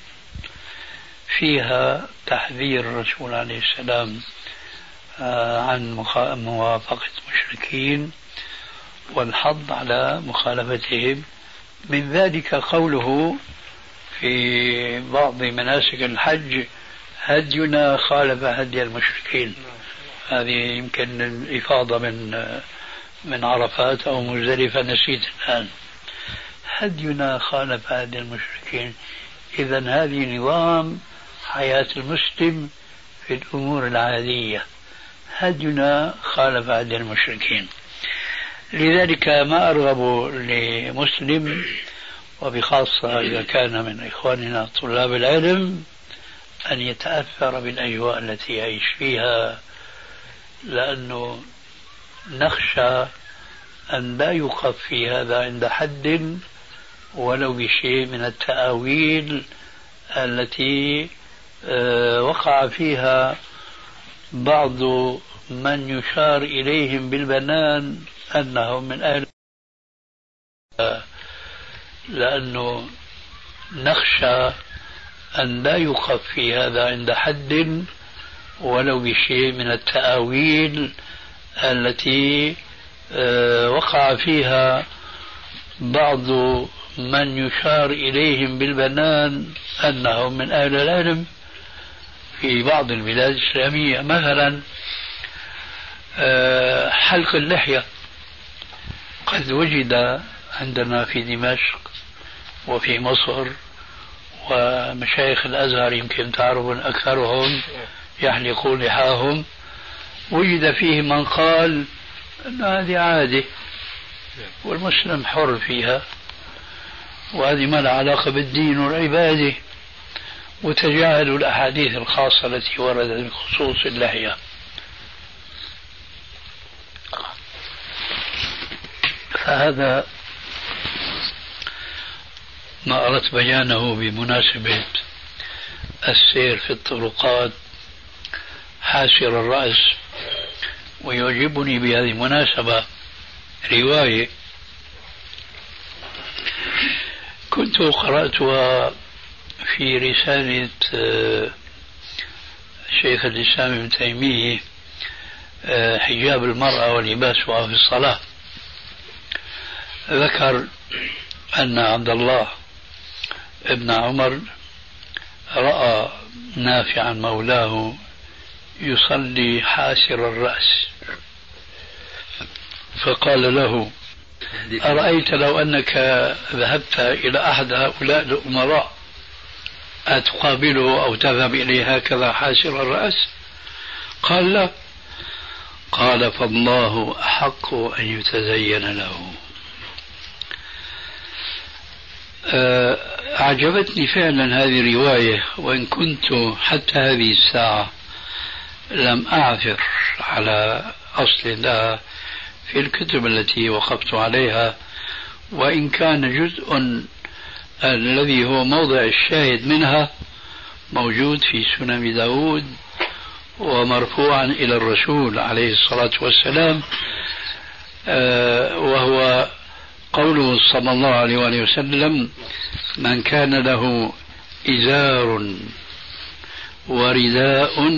فيها تحذير الرسول عليه السلام عن موافقة المشركين والحض على مخالفتهم. من ذلك قوله في بعض مناسك الحج: هدينا خالف هدي المشركين. هذه يمكن الإفاضة من عرفات أو مزدلفة، نسيت الآن. هدينا خالف هدي المشركين. إذن هذه نظام حياة المسلم في الأمور العادية. هدينا خالف هدي المشركين. لذلك ما أرغب لمسلم، وبخاصة إذا كان من إخواننا طلاب العلم، أن يتأثر بالأجواء التي يعيش فيها، لأنه نخشى أن لا يوقف في هذا عند حد ولو بشيء من التأويل التي وقع فيها بعض من يشار إليهم بالبنان أنهم من أهل، لأنه نخشى أن لا يوقف في هذا عند حد ولو بشيء من التأويل التي وقع فيها بعض من يشار إليهم بالبنان أنهم من أهل العلم في بعض البلاد الإسلامية. مثلا حلق اللحية قد وجد عندنا في دمشق وفي مصر، ومشايخ الأزهر يمكن تعرفون أكثرهم يحلقون لحاهم، وجد فيه من قال أن هذه عادة والمسلم حر فيها وهذه ما لها علاقة بالدين والعبادة، وتجاهلوا الأحاديث الخاصة التي وردت بخصوص اللحية. فهذا ما أردت بيانه بمناسبة السير في الطرقات حاسر الرأس. ويعجبني بهذه المناسبة رواية كنت قرأتها في رسالة شيخ الإسلام ابن تيمية، حجاب المرأة ولباسها في الصلاة. ذكر أن عبد الله ابن عمر رأى نافعا مولاه يصلي حاسر الرأس، فقال له: أرأيت لو أنك ذهبت إلى أحد هؤلاء الأمراء أتقابله أو تذهب إليه هكذا حاسر الرأس؟ قال: لا. قال: فالله أحق أن يتزين له. أعجبتني فعلا هذه الرواية، وإن كنت حتى هذه الساعة لم أعثر على أصل لها في الكتب التي وقفت عليها، وإن كان جزء الذي هو موضع الشاهد منها موجود في سنن داود ومرفوعا إلى الرسول عليه الصلاة والسلام، وهو قوله صلى الله عليه وآله وسلم: من كان له إزار ورداء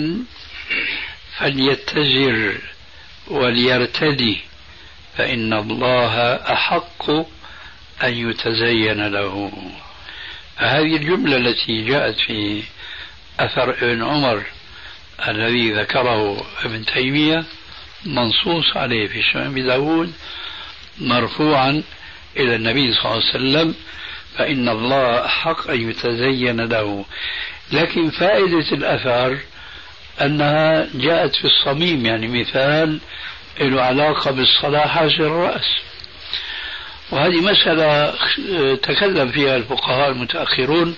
فليتزر وليرتدي فإن الله أحق أن يتزين له. هذه الجملة التي جاءت في أثر ابن عمر الذي ذكره ابن تيمية منصوص عليه في سنن داود مرفوعا إلى النبي صلى الله عليه وسلم: فإن الله أحق أن يتزين له. لكن فائدة الأثر أنها جاءت في الصميم، يعني مثال له علاقة بالصلاة حاسر الرأس. وهذه مسألة تكلم فيها الفقهاء المتأخرون،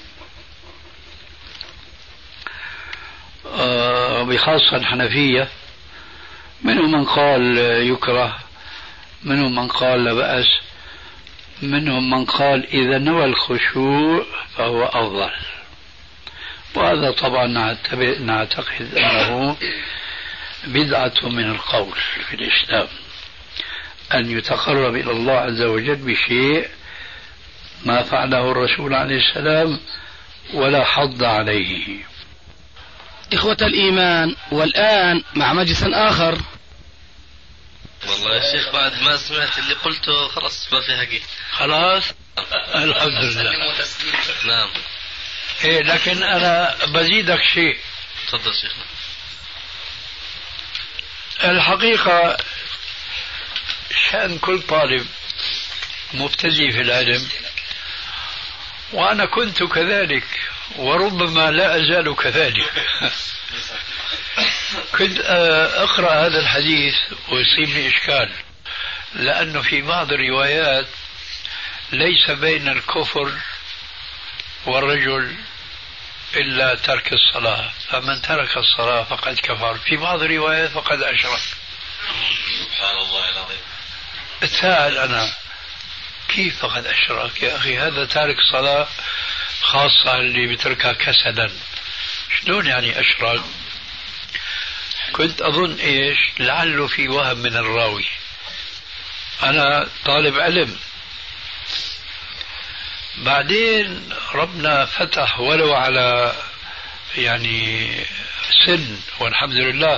بخاصة الحنفية، منهم من قال يكره، منهم من قال لا بأس، منهم من قال إذا نوى الخشوع فهو أفضل. وهذا طبعا نعتقد أنه بدعة من القول في الإسلام، أن يتقرب إلى الله عز وجل بشيء ما فعله الرسول عليه السلام ولا حض عليه. إخوة الإيمان، والآن مع مجلس آخر. والله يا شيخ بعد ما سمعت اللي قلته خلاص ما في حقيقة. خلاص الحمد لله. نعم. إيه لكن أنا بزيدك شيء. تفضل شيخنا. الحقيقة شأن كل طالب مبتدئ في العلم، وأنا كنت كذلك وربما لا أزال كذلك، كنت أقرأ هذا الحديث ويصيبني إشكال، لأنه في بعض الروايات ليس بين الكفر والرجل إلا ترك الصلاة، فمن ترك الصلاة فقد كفر، في بعض الروايات فقد أشرك. سبحان الله العظيم. أتساءل أنا كيف فقد أشرك يا أخي؟ هذا تارك صلاة خاصة اللي بتركها كسدا، شلون يعني أشرك؟ كنت أظن إيش لعله في وهم من الراوي، أنا طالب علم. بعدين ربنا فتح ولو على يعني سن والحمد لله،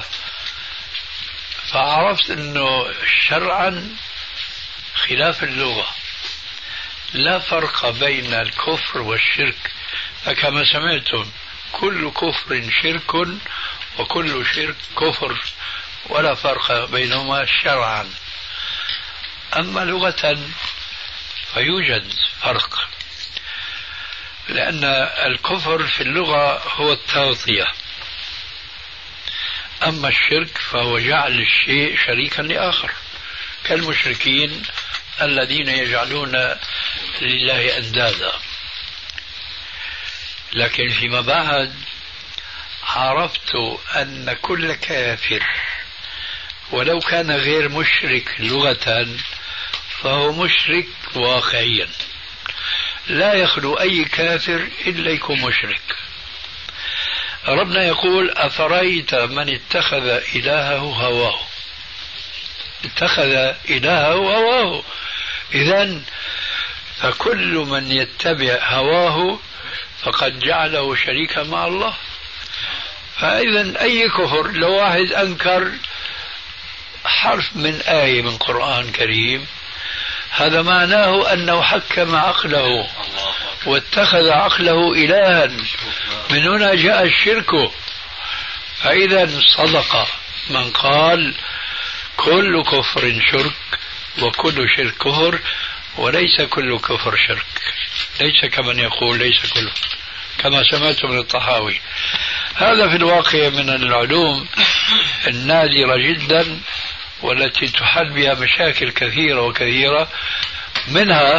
فعرفت أنه شرعا خلاف اللغة لا فرق بين الكفر والشرك، فكما سمعتم كل كفر شرك وكل شرك كفر، ولا فرق بينهما شرعا. أما لغة فيوجد فرق، لأن الكفر في اللغة هو التغطية، أما الشرك فهو جعل الشيء شريكا لآخر، كالمشركين الذين يجعلون لله أندادا. لكن فيما بعد عرفت أن كل كافر ولو كان غير مشرك لغة فهو مشرك واقعيا، لا يخلو أي كافر إلا يكون مشرك. ربنا يقول أفرأيت من اتخذ إلهه هواه، اتخذ إلهه هواه، إذن فكل من يتبع هواه فقد جعله شريكا مع الله. فإذا أي كفر، لو واحد أنكر حرف من آية من قرآن كريم هذا معناه أنه حكم عقله واتخذ عقله إلها، من هنا جاء الشرك. فإذا صدق من قال كل كفر شرك وكل شرك كفر، وليس كل كفر شرك، ليس كمن يقول ليس كله، كما سمعت من الطحاوي. هذا في الواقع من العلوم النادرة جدا والتي تحل بها مشاكل كثيرة وكثيرة، منها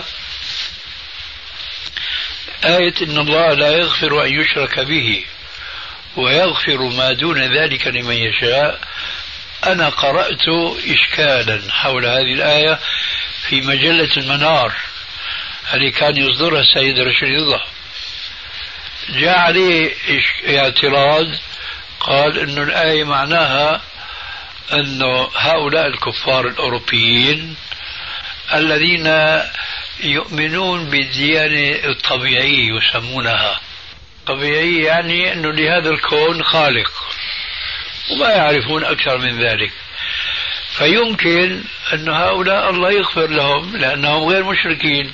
آية إن الله لا يغفر أن يشرك به ويغفر ما دون ذلك لمن يشاء. أنا قرأت إشكالا حول هذه الآية في مجلة المنار التي كان يصدرها السيد رشيد رضا، جاء عليه اعتراض، قال إنه الآية معناها أن هؤلاء الكفار الأوروبيين الذين يؤمنون بالديانة الطبيعية يسمونها طبيعية، يعني أنه لهذا الكون خالق وما يعرفون أكثر من ذلك، فيمكن أن هؤلاء الله يغفر لهم لأنهم غير مشركين.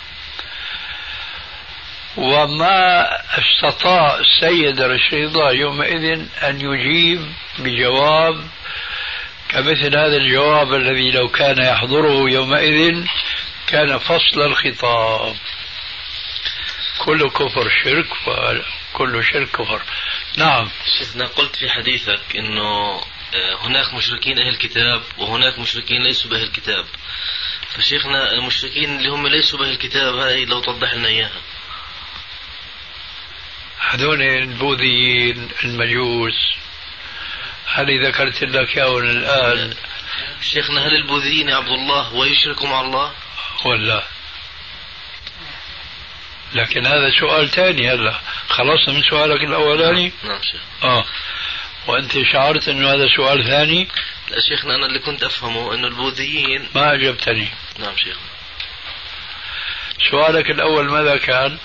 وما استطاع السيد رشيد يومئذ أن يجيب بجواب كمثل هذا الجواب الذي لو كان يحضره يومئذ كان فصل الخطاب. كل كفر شرك وكل شرك كفر. نعم شيخنا، قلت في حديثك انه هناك مشركين اهل الكتاب وهناك مشركين ليسوا باهل الكتاب، فشيخنا المشركين اللي هم ليسوا باهل الكتاب هاي لو توضح لنا اياها. هذول البوذيين المجوس هل ذكرت لك ياهم الآن؟ شيخنا هل البوذيين يا عبد الله ويشركوا مع الله ولا؟ لكن هذا سؤال ثاني. هلا خلصنا من سؤالك الأولاني. نعم شيخ. وأنت شعرت أنه هذا سؤال ثاني؟ لا شيخنا، أنا اللي كنت أفهمه أنه البوذيين. ما أجبتني. نعم شيخنا. سؤالك الأول ماذا كان؟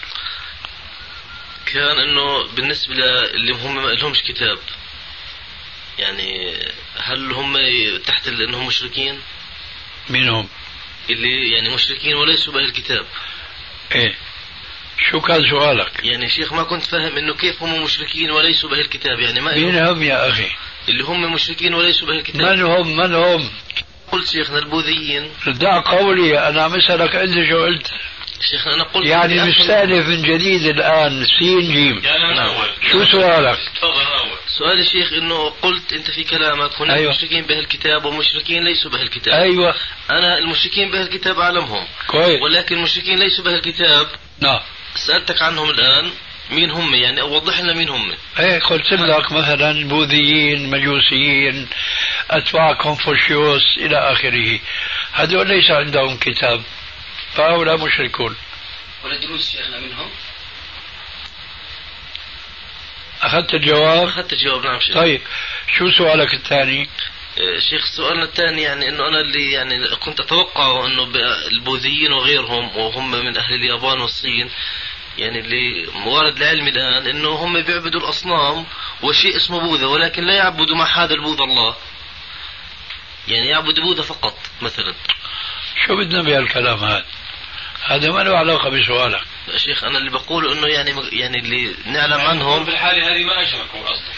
كان أنه بالنسبة اللي هم ما لهمش كتاب، يعني هل هم تحت أنهم مشركين؟ منهم اللي يعني مشركين وليسوا بأهل الكتاب. إيه شو كان سؤالك؟ يعني شيخ ما كنت فاهم انه كيف هم مشركين وليسوا باهل الكتاب، يعني ما مين هم يا اخي؟ اللي هم مشركين وليسوا باهل الكتاب. من هم؟ قلت شيخنا البوذيين. دع قولي، انا مسألك انت شو قلت؟ شيخنا انا قلت يعني مستأنف من جديد الان سين جيم. شو سؤالك؟ سؤالي شيخ انه قلت انت في كلامك هناك مشركين باهل الكتاب ومشركين ليسوا باهل الكتاب. ايوه انا المشركين باهل الكتاب اعلمهم كويس، ولكن المشركين ليسوا باهل الكتاب. نعم سألتك عنهم الآن مين هم، يعني وضح لنا مين هم. ايه قلت لك مثلا بوذيين مجوسيين أتباع كونفوشيوس إلى آخره، هذول ليس عندهم كتاب، فهؤلاء مشركون. ولا دروس شيخنا منهم؟ أخذت الجواب؟ أخذت الجواب نعم شيخ. طيب شو سؤالك الثاني؟ شيخ سؤالنا الثاني يعني انه انا اللي يعني كنت اتوقع انه البوذيين وغيرهم وهم من اهل اليابان والصين يعني اللي وارد لعلمي الان انه هم بيعبدوا الاصنام وشيء اسمه بوذا، ولكن لا يعبدوا مع هذا البوذا الله، يعني يعبدوا بوذا فقط مثلا. شو بدنا بهالكلام هذا؟ هذا ما له علاقة بسؤالك. يا شيخ انا اللي بقوله انه يعني اللي نعلم عنهم بالحالة هذه ما اشركوا اصلا.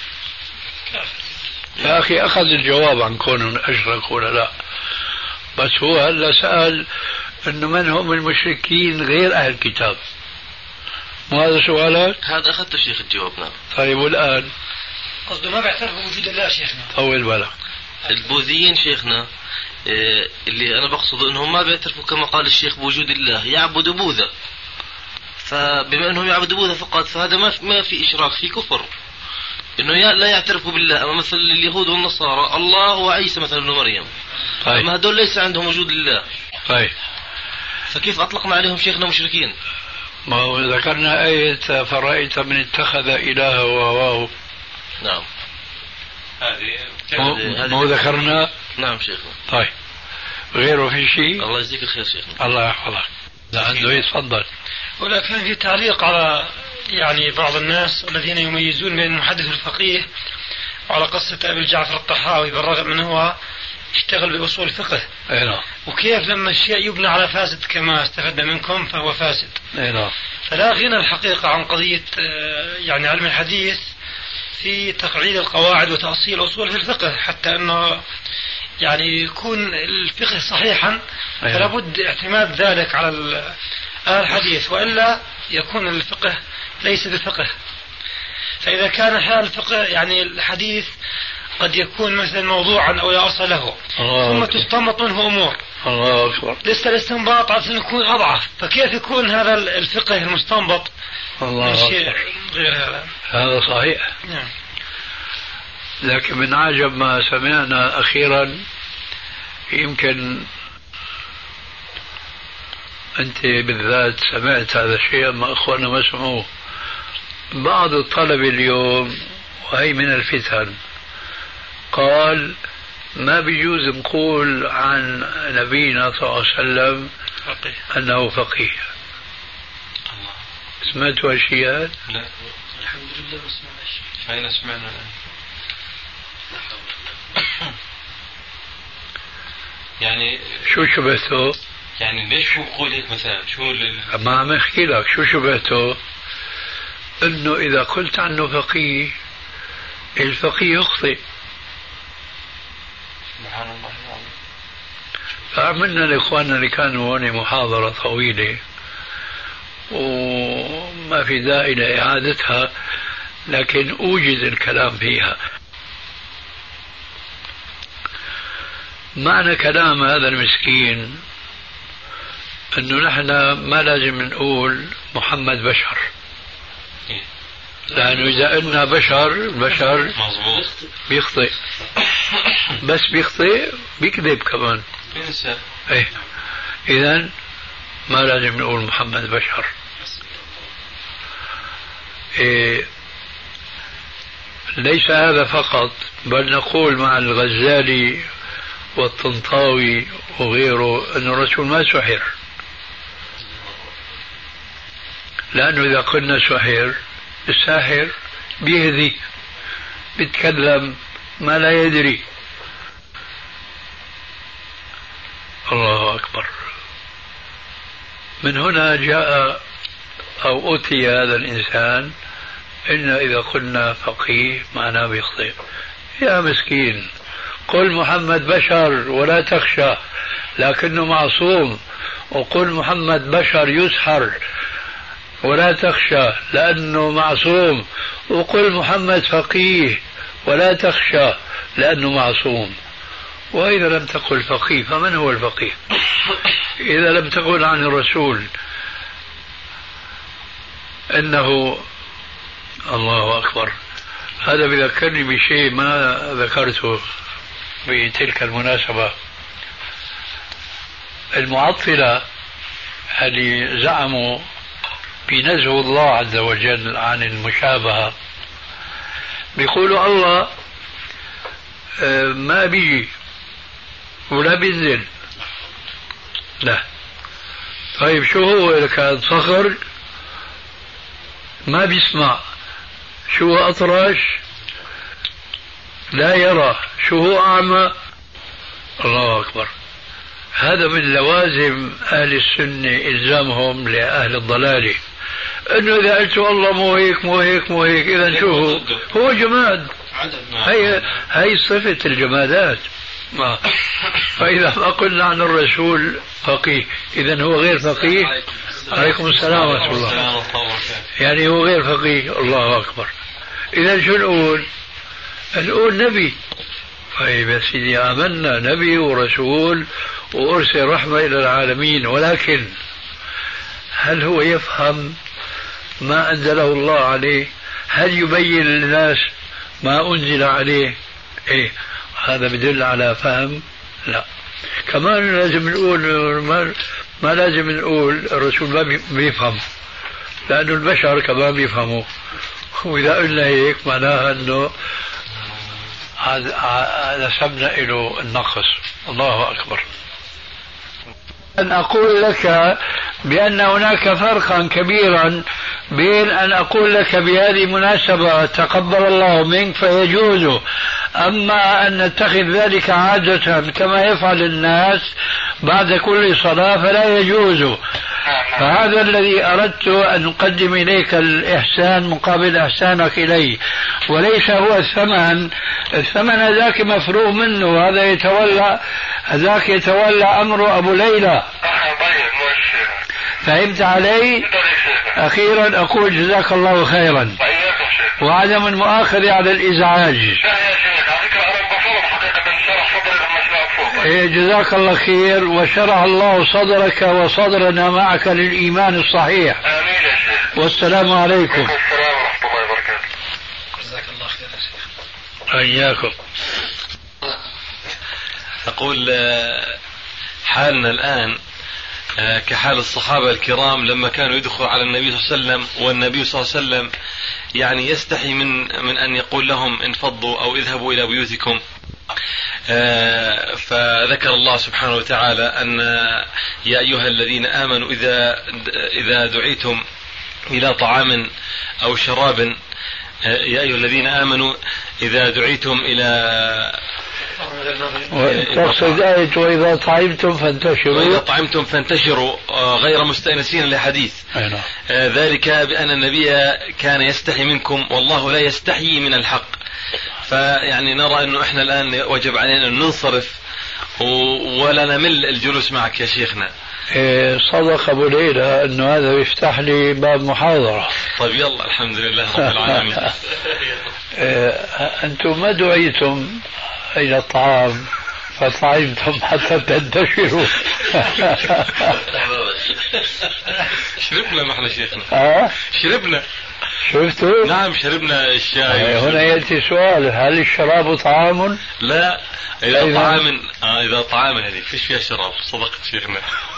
يا أخي أخذ الجواب عن كونهم أشركوا ولا لا، بس هو هلا سأل إنه من هم المشركين غير أهل الكتاب، مو هذا سؤالك؟ هذا أخذت الشيخ الجواب نعم. طيب والآن؟ قصده ما بيعترفوا بوجود الله شيخنا. طول بالك. البوذيين شيخنا اللي أنا بقصده إنهم ما بيعترفوا كما قال الشيخ بوجود الله، يعبدوا بوذا، فبما إنهم يعبدوا بوذا فقط فهذا ما في إشراك، في كفر، إنه لا يعترفوا بالله. أما مثل اليهود والنصارى الله وعيسى مثلا ابن مريم، طيب. أما هذول ليس عندهم وجود الله، طيب فكيف أطلقنا عليهم شيخنا مشركين؟ ما هو ذكرنا آية فرأيت من اتخذ إلهه وهواه. نعم مو ذكرنا؟ نعم شيخنا. طيب غيره في شيء؟ الله يجزيك الخير شيخنا. الله يحفظك. إذا عنده يتفضل. ولكن في تعليق على يعني بعض الناس الذين يميزون بين المحدث والفقيه، وعلى قصة أبي جعفر الطحاوي بالرغم من هو اشتغل بأصول الفقه، وكيف لما الشيء يبنى على فاسد كما استفدنا منكم فهو فاسد. فلا غنى الحقيقة عن قضية يعني علم الحديث في تقعيد القواعد وتأصيل أصول في الفقه، حتى أنه يعني يكون الفقه صحيحا فلا بد اعتماد ذلك على الحديث، وإلا يكون الفقه ليس بفقه. فإذا كان حال الفقه يعني الحديث قد يكون مثلا موضوعا أو لا أصل له، ثم تستنبط منه أمور الله أكبر، لسه الاستنباط عشان يكون أضعف، فكيف يكون هذا الفقه المستنبط من شيء غير هذا؟ هذا صحيح. نعم. لكن من عجب ما سمعنا أخيرا، يمكن أنت بالذات سمعت هذا الشيء أما أخوانا ما سمعوه. بعض الطلبة اليوم وهي من الفتن قال ما بيجوز نقول عن نبينا صلى الله عليه وسلم أنه فقيه. سمعتوا هالشيء؟ لا الحمد لله ما سمعناش. أين سمعنا الآن؟ يعني شو شبهته؟ يعني ليش هو يقول هيك مثلا؟ شو ما عم احكي لك شو شبهته؟ انه اذا قلت عنه فقيه الفقيه يخطئ. سبحان الله. فعملنا لاخواننا اللي كانوا هون محاضرة طويلة وما في داعي لإعادتها، لكن أوجز الكلام فيها. معنى كلام هذا المسكين أنه نحن ما لازم نقول محمد بشر، لأنه إذا قلنا بشر بيخطئ، بس بيخطئ بيكذب كمان. إيه إذن ما لازم نقول محمد بشر. إيه ليس هذا فقط، بل نقول مع الغزالي والطنطاوي وغيره أن الرسول ما سحر، لأنه إذا قلنا سحر الساحر بيهذي بيتكلم ما لا يدري. الله أكبر. من هنا جاء أو أتي هذا الإنسان إن إذا قلنا فقيه معناه بيخطئ. يا مسكين قل محمد بشر ولا تخشى لكنه معصوم، وقل محمد بشر يسحر ولا تخشى لأنه معصوم، وقل محمد فقيه ولا تخشى لأنه معصوم. وإذا لم تقل فقيه فمن هو الفقيه؟ إذا لم تقل عن الرسول إنه الله أكبر. هذا بذكرني بشيء ما ذكرته بتلك المناسبة. المعطلة اللي زعموا بنزه الله عز وجل عن المشابهة بيقولوا الله ما بيجي ولا بينزل. لا، طيب شو هو إذا كان صخر ما بيسمع؟ شو هو أطرش لا يرى؟ شو هو أعمى؟ الله أكبر. هذا من لوازم أهل السنة إلزامهم لأهل الضلال، أنه إذا قلت الله مو هيك مو هيك مو هيك إذا شو هو جماد. هي صفة الجمادات. فإذا ما قلنا عن الرسول فقيه إذا هو غير فقيه. عليكم السلام ورحمة الله. يعني هو غير فقيه. الله أكبر. إذا شو نقول؟ نقول نبي. طيب يا سيدي آمنا نبي ورسول وأرسل رحمة إلى العالمين، ولكن هل هو يفهم ما أنزله الله عليه؟ هل يبين للناس ما أنزل عليه؟ إيه، هذا بدل على فهم؟ لا. كمان لازم نقول ما لازم نقول الرسول ما بيفهم، لأنه البشر كمان بيفهموا، وإذا قلنا هيك معناها أنه نسبنا إلى النقص. الله أكبر. أن أقول لك بأن هناك فرقا كبيرا بين أن أقول لك بهذه المناسبة تقبل الله منك فيجوز، أما أن نتخذ ذلك عادة كما يفعل الناس بعد كل صلاة فلا يجوز. فهذا الذي أردت أن أقدم إليك الإحسان مقابل إحسانك إلي، وليس هو الثمن. الثمن ذاك مفروغ منه، هذاك يتولى أمر أبو ليلى. فهمت علي؟ أخيرا أقول جزاك الله خيرا وعدم المؤاخذة على الإزعاج. جزاك الله خير وشرح الله صدرك وصدرنا معك للإيمان الصحيح. والسلام عليكم. السلام ورحمة الله وبركاته. جزاك الله خير يا شيخ. إياكم. أقول حالنا الآن كحال الصحابة الكرام لما كانوا يدخلوا على النبي صلى الله عليه وسلم، والنبي صلى الله عليه وسلم يعني يستحي من أن يقول لهم انفضوا أو اذهبوا إلى بيوتكم. فذكر الله سبحانه وتعالى أن يا أيها الذين آمنوا إذا دعيتم إلى طعام أو شراب، يا أيها الذين آمنوا إذا دعيتم إلى تقصد آية وإذا طعمتم فانتشروا غير مستأنسين لحديث. ذلك بأن النبي كان يستحي منكم والله لا يستحيي من الحق. فيعني نرى أنه إحنا الآن وجب علينا أن ننصرف ولا نمل الجلوس معك يا شيخنا. صدق أبو ليلى أنه هذا يفتح لي باب محاضرة. طيب يلا الحمد لله رب العالمين. أنتم ما دعيتم إلى الطعام فطعمتم حتى تنتشروا. شربنا ما احنا شيخنا. شربنا. شفتوا؟ نعم شربنا الشاي. هنا يأتي سؤال، هل الشراب طعام؟ لا، إذا طعام إذا طعام هذه فيش فيها شراب. صدقت شيخنا.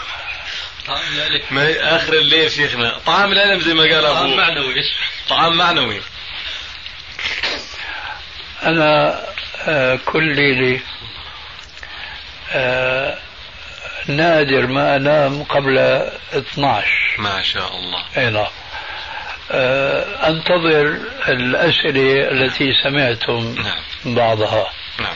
ما آخر الليل شيخنا طعام العلم زي ما قال أبو. طعام معنوي. طعام معنوي. أنا كل ليلة نادر ما أنام قبل 12. ما شاء الله. نعم. أنتظر الأسئلة التي سمعتم بعضها. نعم.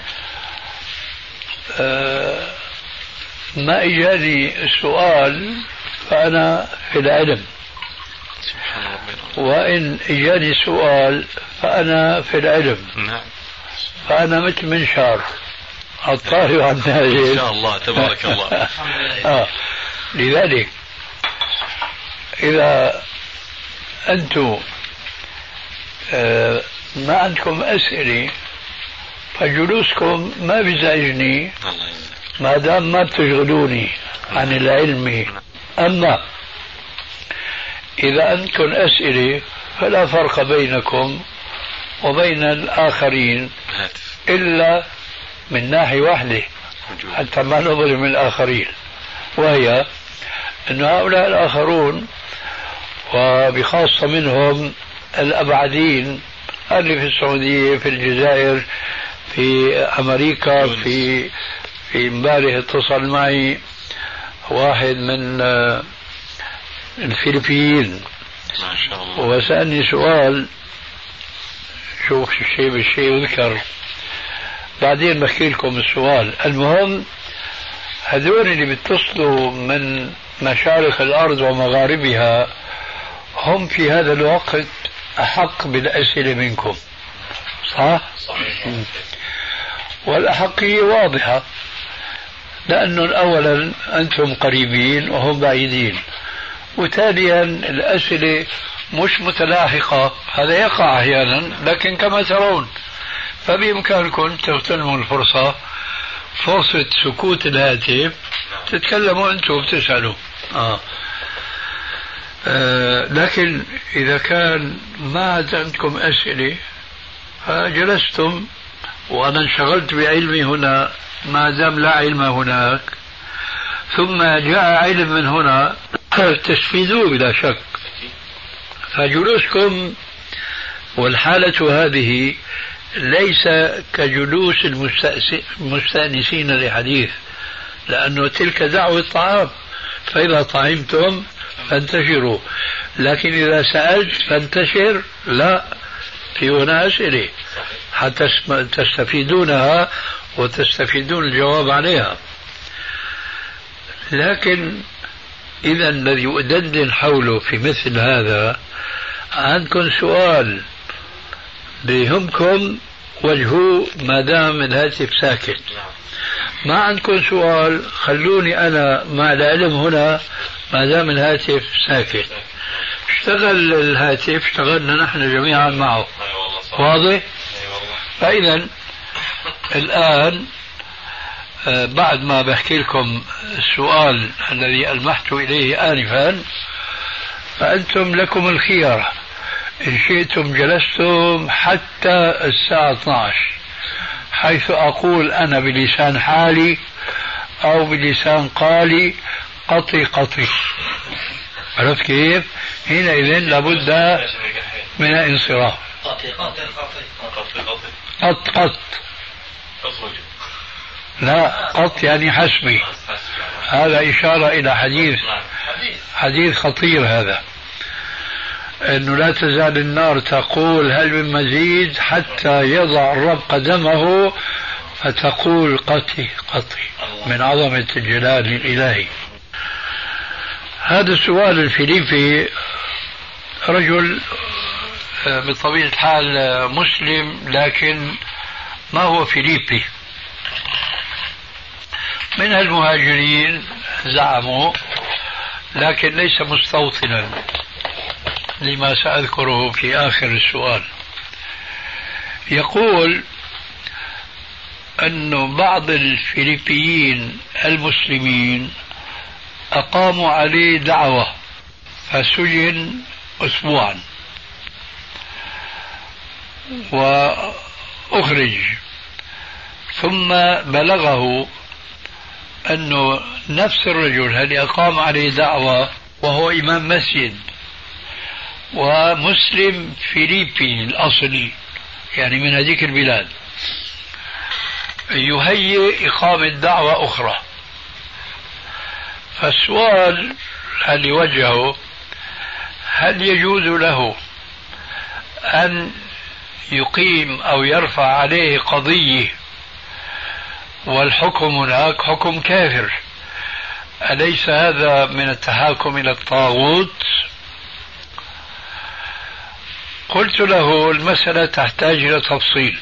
ما إجاني سؤال فأنا في العلم، وإن إجاني سؤال فأنا في العلم. نعم. فأنا مثل منشار الطارئ عن النازل. إن شاء الله تبارك الله. لذلك إذا أنتم ما عندكم أسئلة فجلوسكم ما بيزعجني ما دام ما بتشغلوني عن العلم. أما إذا عندكم أسئلة فلا فرق بينكم وبين الآخرين إلا من ناحية واحدة حتى ما نظلم الآخرين، وهي أن هؤلاء الآخرون وبخاصة منهم الأبعدين اللي في السعودية، في الجزائر، في أمريكا، في امبارح اتصل معي واحد من الفلبين ما شاء الله وسألني سؤال، شوف الشيء بالشيء يذكر، بعدين بحكي لكم السؤال. المهم هذول اللي بيتصلوا من مشارق الأرض ومغاربها هم في هذا الوقت أحق بالأسئلة منكم، صح؟ صحيح. والأحقية واضحة، لأنه أولا أنتم قريبين وهم بعيدين، وثانيا الأسئلة مش متلاحقة، هذا يقع أحيانا، لكن كما ترون فبإمكانكم تغتنموا الفرصة، فرصة سكوت الهاتف تتكلموا أنتم وبتسألوا. لكن إذا كان ما عاد عندكم أسئلة فجلستم وأنا انشغلت بعلمي هنا ما دام لا علم هناك، ثم جاء علم من هنا تستفيدوا بلا شك. فجلوسكم والحالة هذه ليس كجلوس المستأنسين لحديث، لأنه تلك دعوة الطعام، فإذا طعمتم فانتشروا، لكن إذا سألت فانتشر لا، في هنا أسئلة حتى تستفيدونها وتستفيدون الجواب عليها. لكن إذا الذي أدندن حوله في مثل هذا، عندكم سؤال بهمكم وجهوه ما دام الهاتف ساكت، ما عندكم سؤال خلوني أنا مع العلم هنا ما دام الهاتف ساكت. اشتغل الهاتف اشتغلنا نحن جميعا معه، واضح؟ فإذا الآن بعد ما بحكي لكم السؤال الذي ألمحت إليه آنفا، فأنتم لكم الخيار، إن شئتم جلستم حتى الساعة 12 حيث أقول أنا بلسان حالي أو بلسان قالي قطي قطي. عرفت كيف؟ حينئذ لابد من الانصراف. قط قط لا قط يعني حسبي، هذا إشارة إلى حديث خطير هذا، أنه لا تزال النار تقول هل من مزيد حتى يضع الرب قدمه فتقول قطي قطي، من عظمة الجلال الإلهي. هذا السؤال الفيليبي رجل بطبيعة الحال مسلم، لكن ما هو فيليبي، من المهاجرين زعموا، لكن ليس مستوطنا لما سأذكره في آخر السؤال. يقول أن بعض الفلبيين المسلمين أقاموا عليه دعوة فسجن أسبوعا وأخرج، ثم بلغه أنه نفس الرجل الذي أقام عليه دعوة وهو إمام مسجد ومسلم فيليبي الأصلي، يعني من هذيك البلاد، يهيئ إقامة دعوة أخرى. فالسؤال اللي وجهه هل يجوز له أن يقيم أو يرفع عليه قضية والحكم هناك حكم كافر، أليس هذا من التحاكم إلى الطاغوت؟ قلت له المسألة تحتاج إلى تفصيل.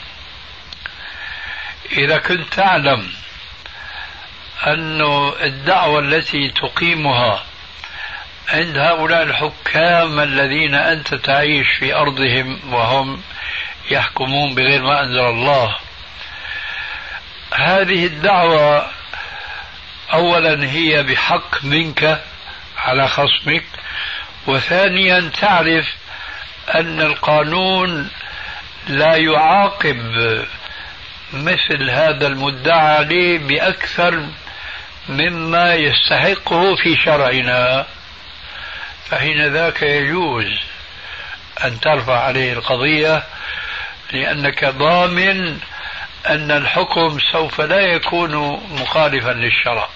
إذا كنت تعلم أن الدعوة التي تقيمها عند هؤلاء الحكام الذين أنت تعيش في أرضهم وهم يحكمون بغير ما أنزل الله، هذه الدعوة أولا هي بحق منك على خصمك، وثانيا تعرف أن القانون لا يعاقب مثل هذا المدعى عليه بأكثر مما يستحقه في شرعنا، فحين ذاك يجوز أن ترفع عليه القضية، لأنك ضامن أن الحكم سوف لا يكون مخالفا للشرع.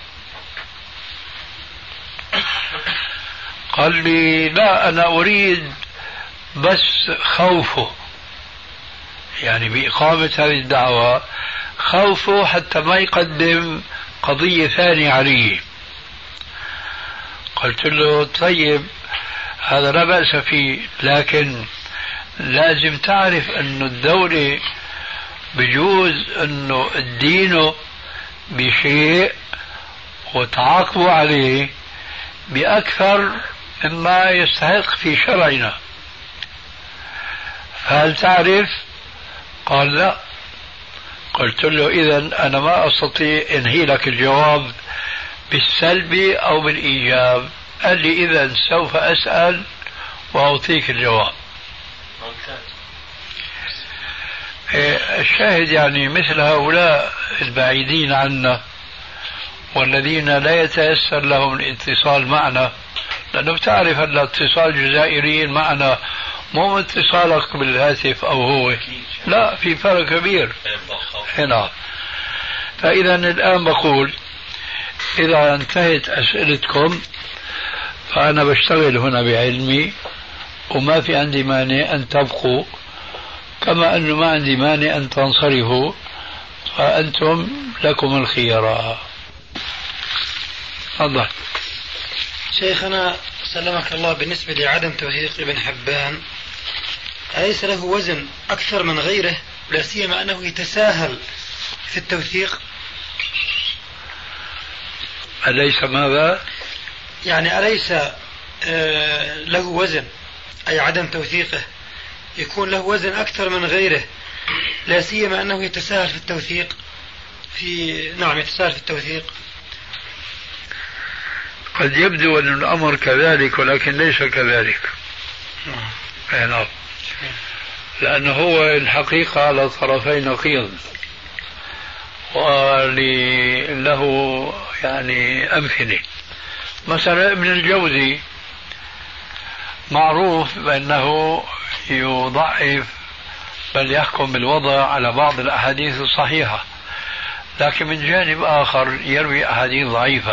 قال لي لا، أنا أريد بس خوفه، يعني بإقامة هذه الدعوة خوفه حتى ما يقدم قضية ثانية عليه. قلت له طيب هذا لا بأس فيه، لكن لازم تعرف أن الدولة بجوز أنه الدين بشيء وتعاقبوا عليه بأكثر مما يستحق في شرعنا. هل تعرف؟ قال لا. قلت له إذا أنا ما أستطيع أنهي لك الجواب بالسلبي أو بالإيجاب. قال لي إذا سوف أسأل وأعطيك الجواب. الشاهد يعني مثل هؤلاء البعيدين عنا والذين لا يتيسر لهم الاتصال معنا، لأنه بتعرف أن اتصال الجزائريين معنا مو اتصالك بالهاتف أو هو، لا، في فرق كبير هنا. فإذا الآن بقول إذا انتهت أسئلتكم فأنا بشتغل هنا بعلمي وما في عندي مانع أن تبقوا، كما أنه ما عندي مانع أن تنصرفوا، فأنتم لكم الخيار. تفضل. شيخنا سلمك الله، بالنسبة لعدم توثيق ابن حبان أليس له وزن أكثر من غيره، لا سيما أنه يتساهل في التوثيق؟ أليس ماذا؟ يعني أليس له وزن، أي عدم توثيقه يكون له وزن أكثر من غيره، لا سيما أنه يتساهل في التوثيق يتساهل في التوثيق. قد يبدو أن الأمر كذلك ولكن ليس كذلك. نعم. لأنه هو الحقيقة على طرفي نقيض، وله يعني أمثلة. مثلا ابن الجوزي معروف بأنه يضعف بل يحكم بالوضع على بعض الأحاديث الصحيحة، لكن من جانب آخر يروي أحاديث ضعيفة،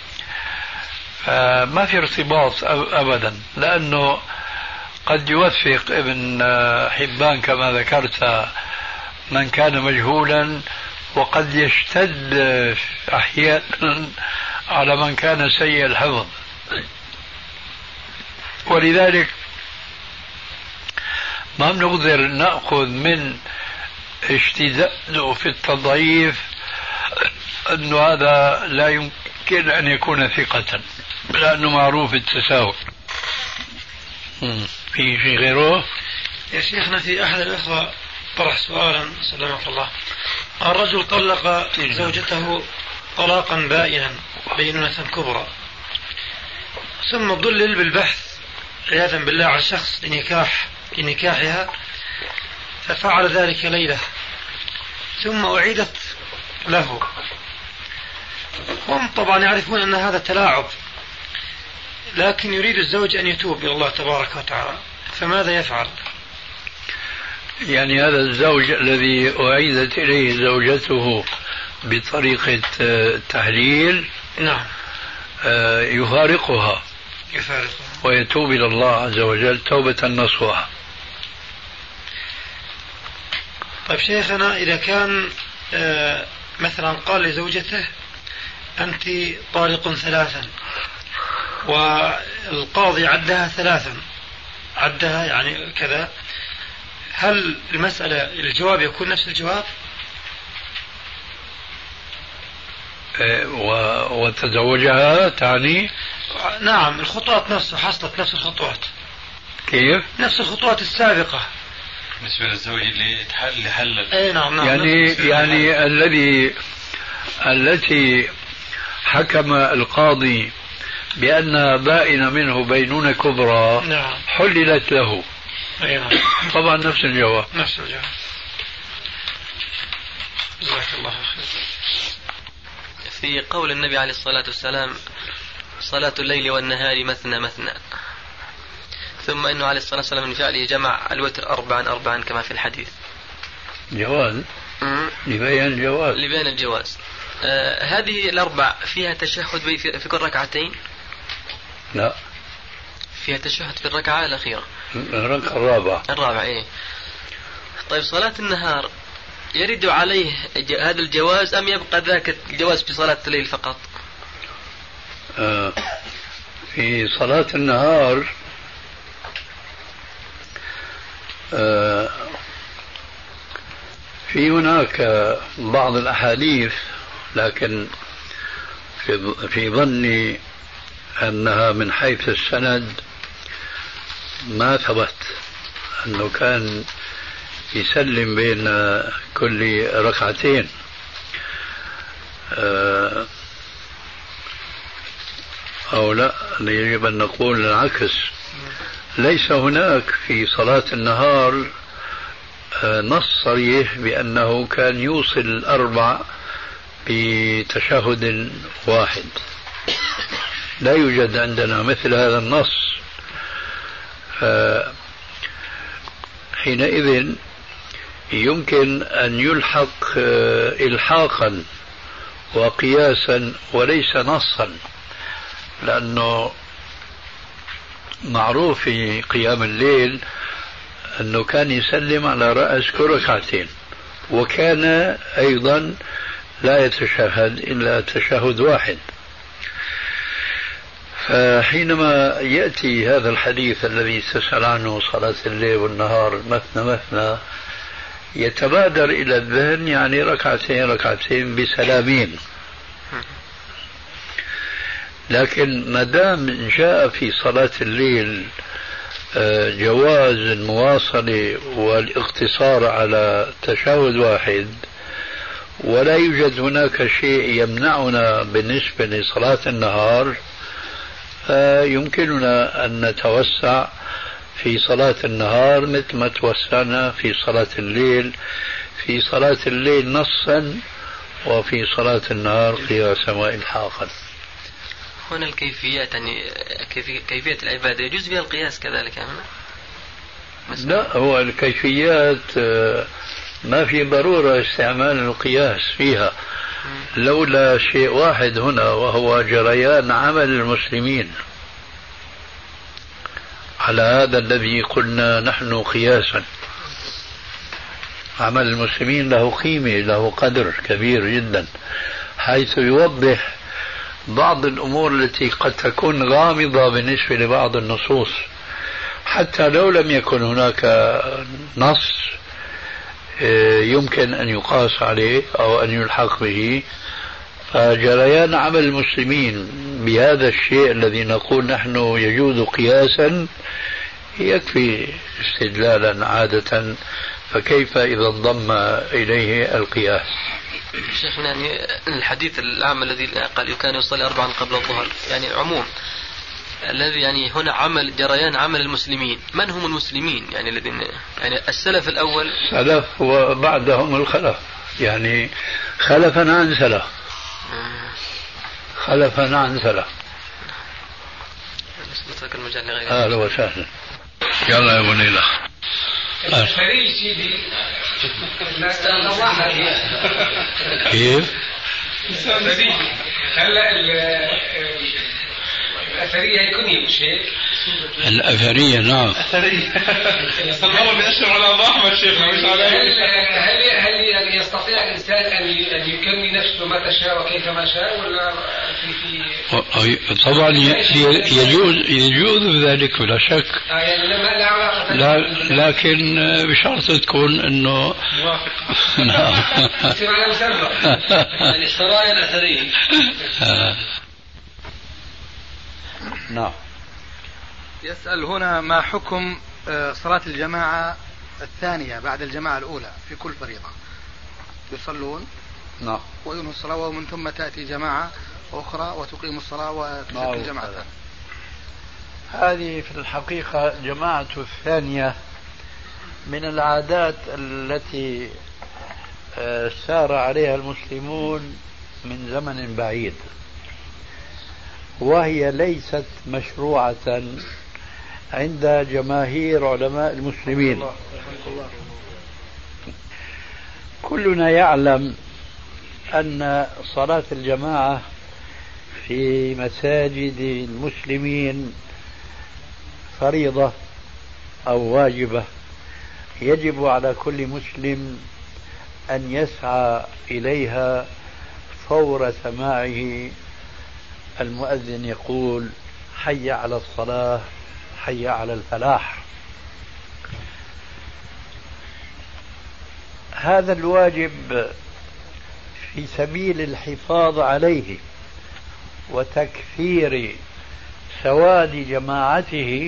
فما في ارتباط أبدا، لأنه قد يوثق ابن حبان كما ذكرت من كان مجهولا، وقد يشتد أحيانا على من كان سيء الحفظ. ولذلك ما بنقدر نأخذ من اشتداده في التضعيف أنه هذا لا يمكن أن يكون ثقة، لأنه معروف التساهل. في شيء غيره؟ يا شيخنا في أحد الأخوة طرح سؤالا سلمك الله، الرجل طلق زوجته طلاقا بائنا بينونة كبرى، ثم ضلل بالبحث عياذا بالله على شخص لنكاحها، ففعل ذلك ليلة ثم أعيدت له. هم طبعا يعرفون أن هذا تلاعب، لكن يريد الزوج أن يتوب إلى الله تبارك وتعالى، فماذا يفعل؟ يعني هذا الزوج الذي أعيدت إليه زوجته بطريقة تحليل، نعم، يفارقها ويتوب إلى الله عز وجل توبة نصوحة. طيب شيخنا، إذا كان مثلا قال لزوجته أنت طالق 3 والقاضي عدها 3، عدها يعني كذا، هل المسألة الجواب يكون نفس الجواب؟ وتزوجها تعني؟ نعم، الخطوات نفسها حصلت نفس الخطوات. كيف؟ نفس الخطوات السابقة بالنسبة للزوج اللي حلل. أي نعم. يعني التي حكم القاضي بأنها بائنة منه بينونة كبرى، نعم، حللت له. أي نعم. طبعا نفس الجواب. جزاك الله خير. في قول النبي عليه الصلاة والسلام صلاة الليل والنهار مثنى مثنى، ثم أنه عليه الصلاة والسلام من فعله جمع الوتر 4 كما في الحديث. جواز لبيان الجواز. هذه الأربع فيها تشهد في كل ركعتين؟ لا، فيها تشهد في الركعة الأخيرة، الركعة الرابعة. إيه. طيب صلاة النهار يرد عليه هذا الجواز أم يبقى ذاك الجواز في صلاة الليل فقط؟ في صلاة النهار في هناك بعض الأحاديث، لكن في ظني أنها من حيث السند ما ثبت أنه كان يسلم بين كل ركعتين. أو لا، يجب أن نقول العكس، ليس هناك في صلاة النهار نص صريح بأنه كان يوصل الأربع بتشهد واحد، لا يوجد عندنا مثل هذا النص. حينئذ يمكن أن يلحق إلحاقا وقياسا وليس نصا، لأنه معروف في قيام الليل أنه كان يسلم على رأس كل ركعتين، وكان أيضا لا يتشهد إلا تشهد واحد. فحينما يأتي هذا الحديث الذي تسأل عنه صلاة الليل والنهار مثنى مثنى، يتبادر إلى الذهن يعني ركعتين بسلامين. لكن ما دام جاء في صلاة الليل جواز المواصلة والاقتصار على تشهد واحد، ولا يوجد هناك شيء يمنعنا بالنسبة لصلاة النهار، يمكننا أن نتوسع في صلاة النهار مثل ما توسعنا في صلاة الليل، في صلاة الليل نصا وفي صلاة النهار قياسا وإلحاقا. هنا الكيفيات، يعني كيفية العبادة يجوز فيها القياس كذلك يعني؟ لا، هو الكيفيات ما في ضرورة استعمال القياس فيها، لولا شيء واحد هنا وهو جريان عمل المسلمين على هذا الذي قلنا نحن قياسا. عمل المسلمين له قيمة، له قدر كبير جدا، حيث يوضح بعض الأمور التي قد تكون غامضة بالنسبة لبعض النصوص، حتى لو لم يكن هناك نص يمكن أن يقاس عليه أو أن يلحق به. فجريان عمل المسلمين بهذا الشيء الذي نقول نحن يجوز قياسا يكفي استدلالا عادة، فكيف إذا انضم إليه القياس؟ شيخنا، يعني الحديث العام الذي قال كان يصلي 4 قبل الظهر، يعني عموم الذي يعني هنا عمل جريان عمل المسلمين، من هم المسلمين يعني الذين يعني السلف الأول؟ سلف وبعدهم الخلف، يعني خلفا عن سلف، خلفا عن سلف. نترك المجال لغيره. أهلا وسهلا. يلا يا أبو ليلى. الأثري سيدي كيف؟ هلا الأثرية يكون شيء. الأثرية نعم. أثرية. الله بيأشر على أبو أحمد شيخنا مش على. هل يستطيع الإنسان أن يكمي نفسه متى شاء وكيف ما شاء، ولا في طبعا يجوز ذلك بلا شك. يعني لا علاقة. لكن بشرط تكون إنه موافق. نعم. يعني السرايا الأثرية. نعم. يسأل هنا ما حكم صلاة الجماعة الثانية بعد الجماعة الأولى في كل فريضة؟ يصلون نعم وينهوا الصلاة ومن ثم تأتي جماعة أخرى وتقيم الصلاة وتشكل الجماعة الثانية. هذه في الحقيقة جماعة الثانية من العادات التي سار عليها المسلمون من زمن بعيد، وهي ليست مشروعة عند جماهير علماء المسلمين. كلنا يعلم أن صلاة الجماعة في مساجد المسلمين فريضة أو واجبة، يجب على كل مسلم أن يسعى إليها فور سماعه المؤذن يقول حي على الصلاة حي على الفلاح. هذا الواجب في سبيل الحفاظ عليه وتكثير سواد جماعته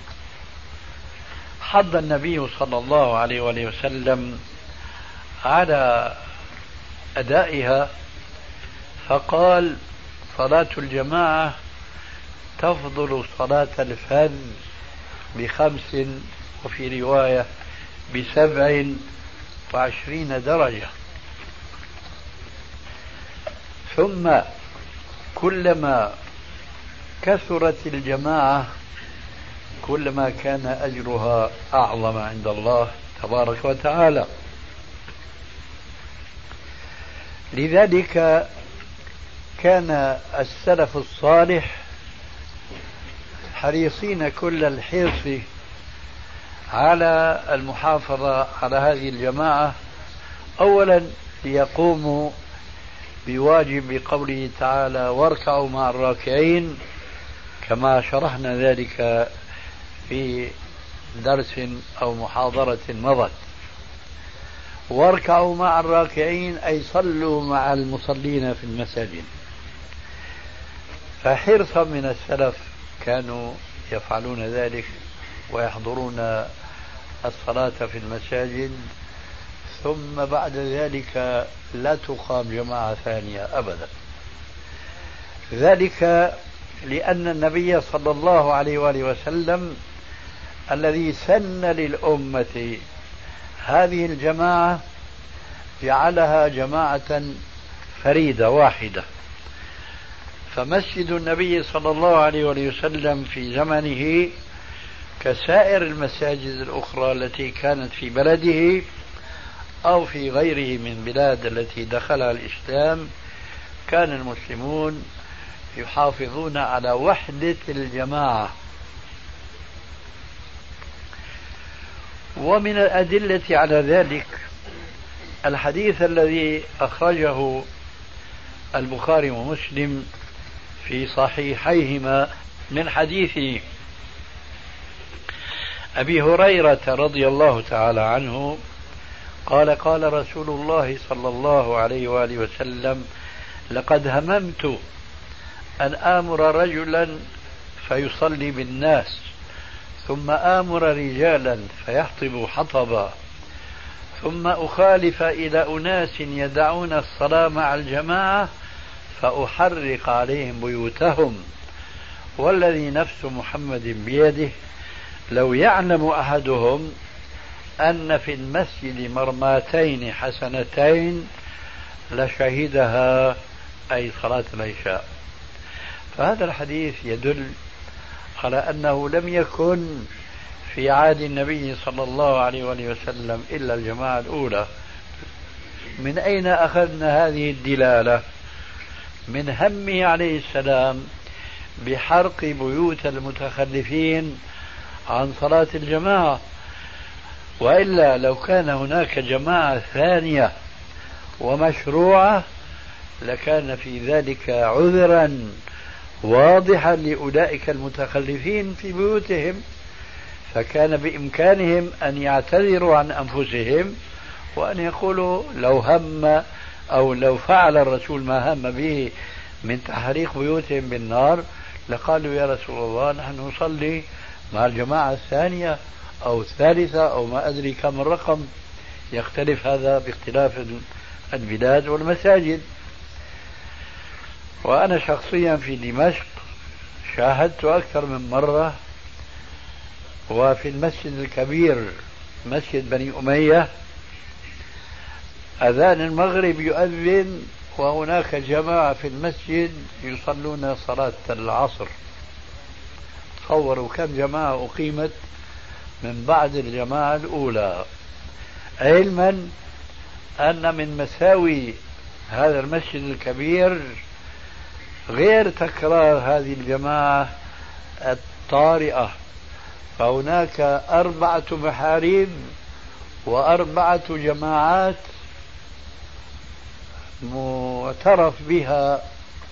حض النبي صلى الله عليه وآله وسلم على أدائها، فقال صلاة الجماعة تفضل صلاة الفذ ب5 وفي رواية ب27 درجة. ثم كلما كثرت الجماعة كلما كان أجرها أعظم عند الله تبارك وتعالى. لذلك كان السلف الصالح حريصين كل الحرص على المحافظة على هذه الجماعة، أولا ليقوموا بواجب قوله تعالى واركعوا مع الراكعين، كما شرحنا ذلك في درس أو محاضرة مضت. واركعوا مع الراكعين أي صلوا مع المصلين في المساجد. فحرصا من السلف كانوا يفعلون ذلك ويحضرون الصلاة في المساجد، ثم بعد ذلك لا تقام جماعة ثانية أبدا. ذلك لأن النبي صلى الله عليه وآله وسلم الذي سن للأمة هذه الجماعة جعلها جماعة فريدة واحدة. فمسجد النبي صلى الله عليه وسلم في زمنه كسائر المساجد الأخرى التي كانت في بلده أو في غيره من بلاد التي دخلها الإسلام، كان المسلمون يحافظون على وحدة الجماعة. ومن الأدلة على ذلك الحديث الذي أخرجه البخاري ومسلم في صحيحيهما من حديث أبي هريرة رضي الله تعالى عنه قال قال رسول الله صلى الله عليه وآله وسلم لقد هممت أن آمر رجلا فيصلي بالناس ثم آمر رجالا فيحطبوا حطبا ثم أخالف إلى أناس يدعون الصلاة مع الجماعة فأحرق عليهم بيوتهم والذي نفس محمد بيده لو يعلم أحدهم أن في المسجد مرماتين حسنتين لشهدها، أي صلاة العشاء. فهذا الحديث يدل على أنه لم يكن في عهد النبي صلى الله عليه وسلم إلا الجماعة الأولى. من أين أخذنا هذه الدلالة؟ من همه عليه السلام بحرق بيوت المتخلفين عن صلاة الجماعة، وإلا لو كان هناك جماعة ثانية ومشروعة لكان في ذلك عذرا واضحا لأولئك المتخلفين في بيوتهم، فكان بإمكانهم أن يعتذروا عن أنفسهم وأن يقولوا لو هم أو لو فعل الرسول ما هم به من تحريق بيوتهم بالنار لقالوا يا رسول الله نحن نصلي مع الجماعة الثانية أو الثالثة أو ما أدري كم الرقم، يختلف هذا باختلاف البلاد والمساجد. وأنا شخصيا في دمشق شاهدت أكثر من مرة، وفي المسجد الكبير مسجد بني أمية أذان المغرب يؤذن وهناك جماعة في المسجد يصلون صلاة العصر. تصوروا كم جماعة أقيمت من بعد الجماعة الأولى، علما أن من مساوي هذا المسجد الكبير غير تكرار هذه الجماعة الطارئة، فهناك 4 محاريب و4 جماعات معترف بها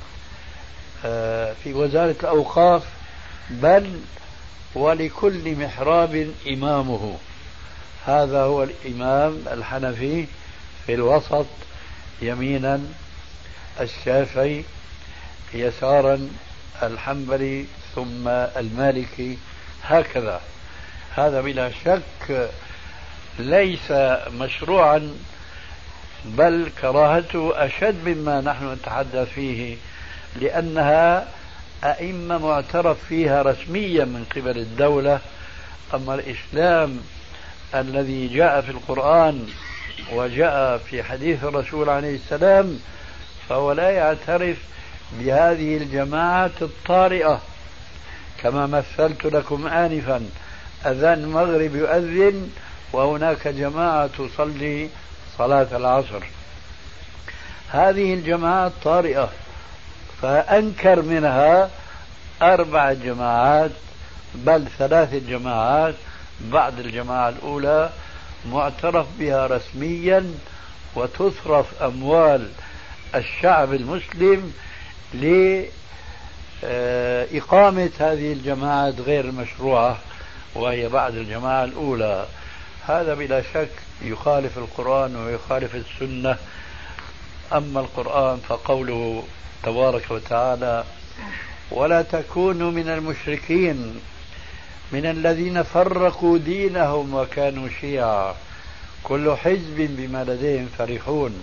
في وزارة الأوقاف، بل ولكل محراب إمامه. هذا هو الإمام الحنفي في الوسط يمينا، الشافعي يسارا، الحنبلي ثم المالكي، هكذا. هذا بلا شك ليس مشروعا، بل كراهته أشد مما نحن نتحدث فيه، لأنها أئمة معترف فيها رسميا من قبل الدولة. أما الإسلام الذي جاء في القرآن وجاء في حديث الرسول عليه السلام فهو لا يعترف بهذه الجماعة الطارئة. كما مثلت لكم آنفا، أذان المغرب يؤذن وهناك جماعة تصلي صلاة العصر، هذه الجماعة طارئة، فأنكر منها 4 جماعات بل 3 جماعات بعد الجماعة الأولى معترف بها رسميا، وتصرف أموال الشعب المسلم لإقامة هذه الجماعات غير المشروعة وهي بعد الجماعة الأولى. هذا بلا شك يخالف القرآن ويخالف السنة. أما القرآن فقوله تبارك وتعالى: ولا تكونوا من المشركين من الذين فرقوا دينهم وكانوا شيعا كل حزب بما لديهم فرحون.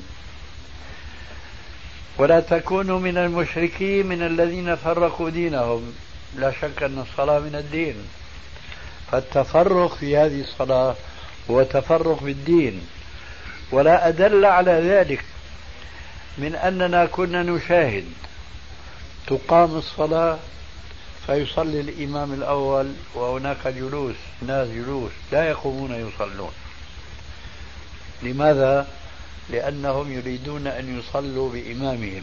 ولا تكونوا من المشركين من الذين فرقوا دينهم، لا شك أن الصلاة من الدين، فالتفرق في هذه الصلاة هو تفرق بالدين. ولا أدل على ذلك من أننا كنا نشاهد تقام الصلاة فيصلي الإمام الأول وهناك جلوس، ناس جلوس لا يقومون يصلون. لماذا؟ لأنهم يريدون أن يصلوا بإمامهم.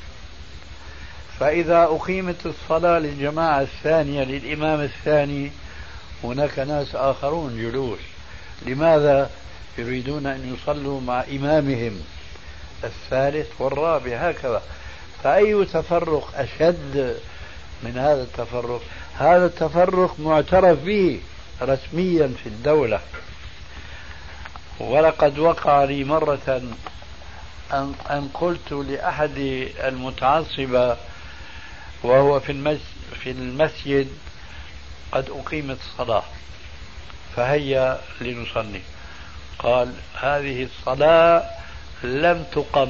فإذا أقيمت الصلاة للجماعة الثانية للإمام الثاني هناك ناس آخرون جلوس، لماذا؟ يريدون أن يصلوا مع إمامهم الثالث والرابع، هكذا. فأي تفرق أشد من هذا التفرق؟ هذا التفرق معترف به رسميا في الدولة. ولقد وقع لي مرة أن قلت لأحد المتعصبة وهو في المسجد: قد أقيمت الصلاة فهيا لنصلي. قال: هذه الصلاة لم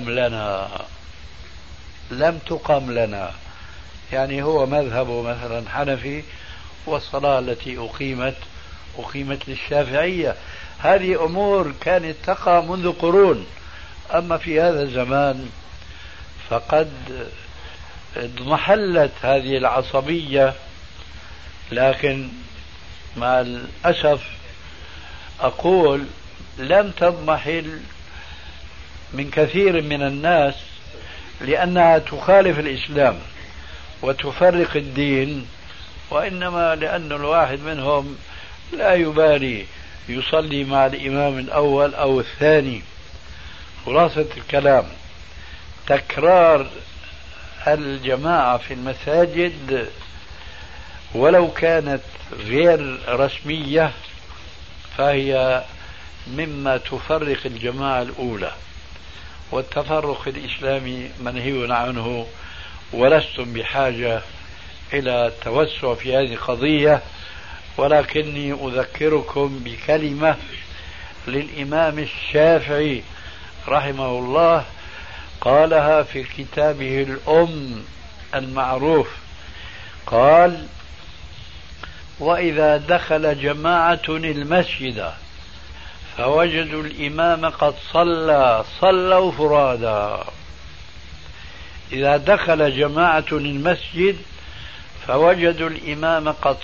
تقم لنا. يعني هو مذهبه مثلا حنفي، والصلاة التي أقيمت للشافعية. هذه أمور كانت تقع منذ قرون. أما في هذا الزمان فقد اضمحلت هذه العصبية، لكن مع الأسف أقول لم تضمحل من كثير من الناس، لأنها تخالف الإسلام وتفرق الدين، وإنما لأن الواحد منهم لا يبالي يصلي مع الإمام الأول أو الثاني. خلاصة الكلام: تكرار الجماعة في المساجد ولو كانت غير رسمية فهي مما تفرق الجماعة الأولى، والتفرق الإسلامي منهي عنه، ولستم بحاجة إلى التوسع في هذه القضية. ولكني أذكركم بكلمة للإمام الشافعي رحمه الله قالها في كتابه الأم المعروف. قال: وإذا دخل جماعة المسجد فوجدوا الإمام قد صلوا فرادا. إذا دخل جماعة المسجد فوجدوا الإمام قد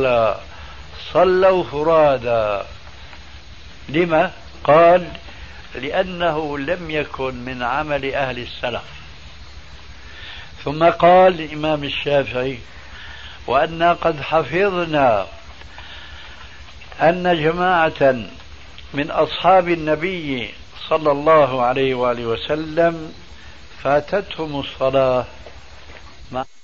صلوا فرادا. لما؟ قال لأنه لم يكن من عمل أهل السلف. ثم قال الإمام الشافعي وأنا قد حفظنا أن جماعة من أصحاب النبي صلى الله عليه وآله وسلم فاتتهم الصلاة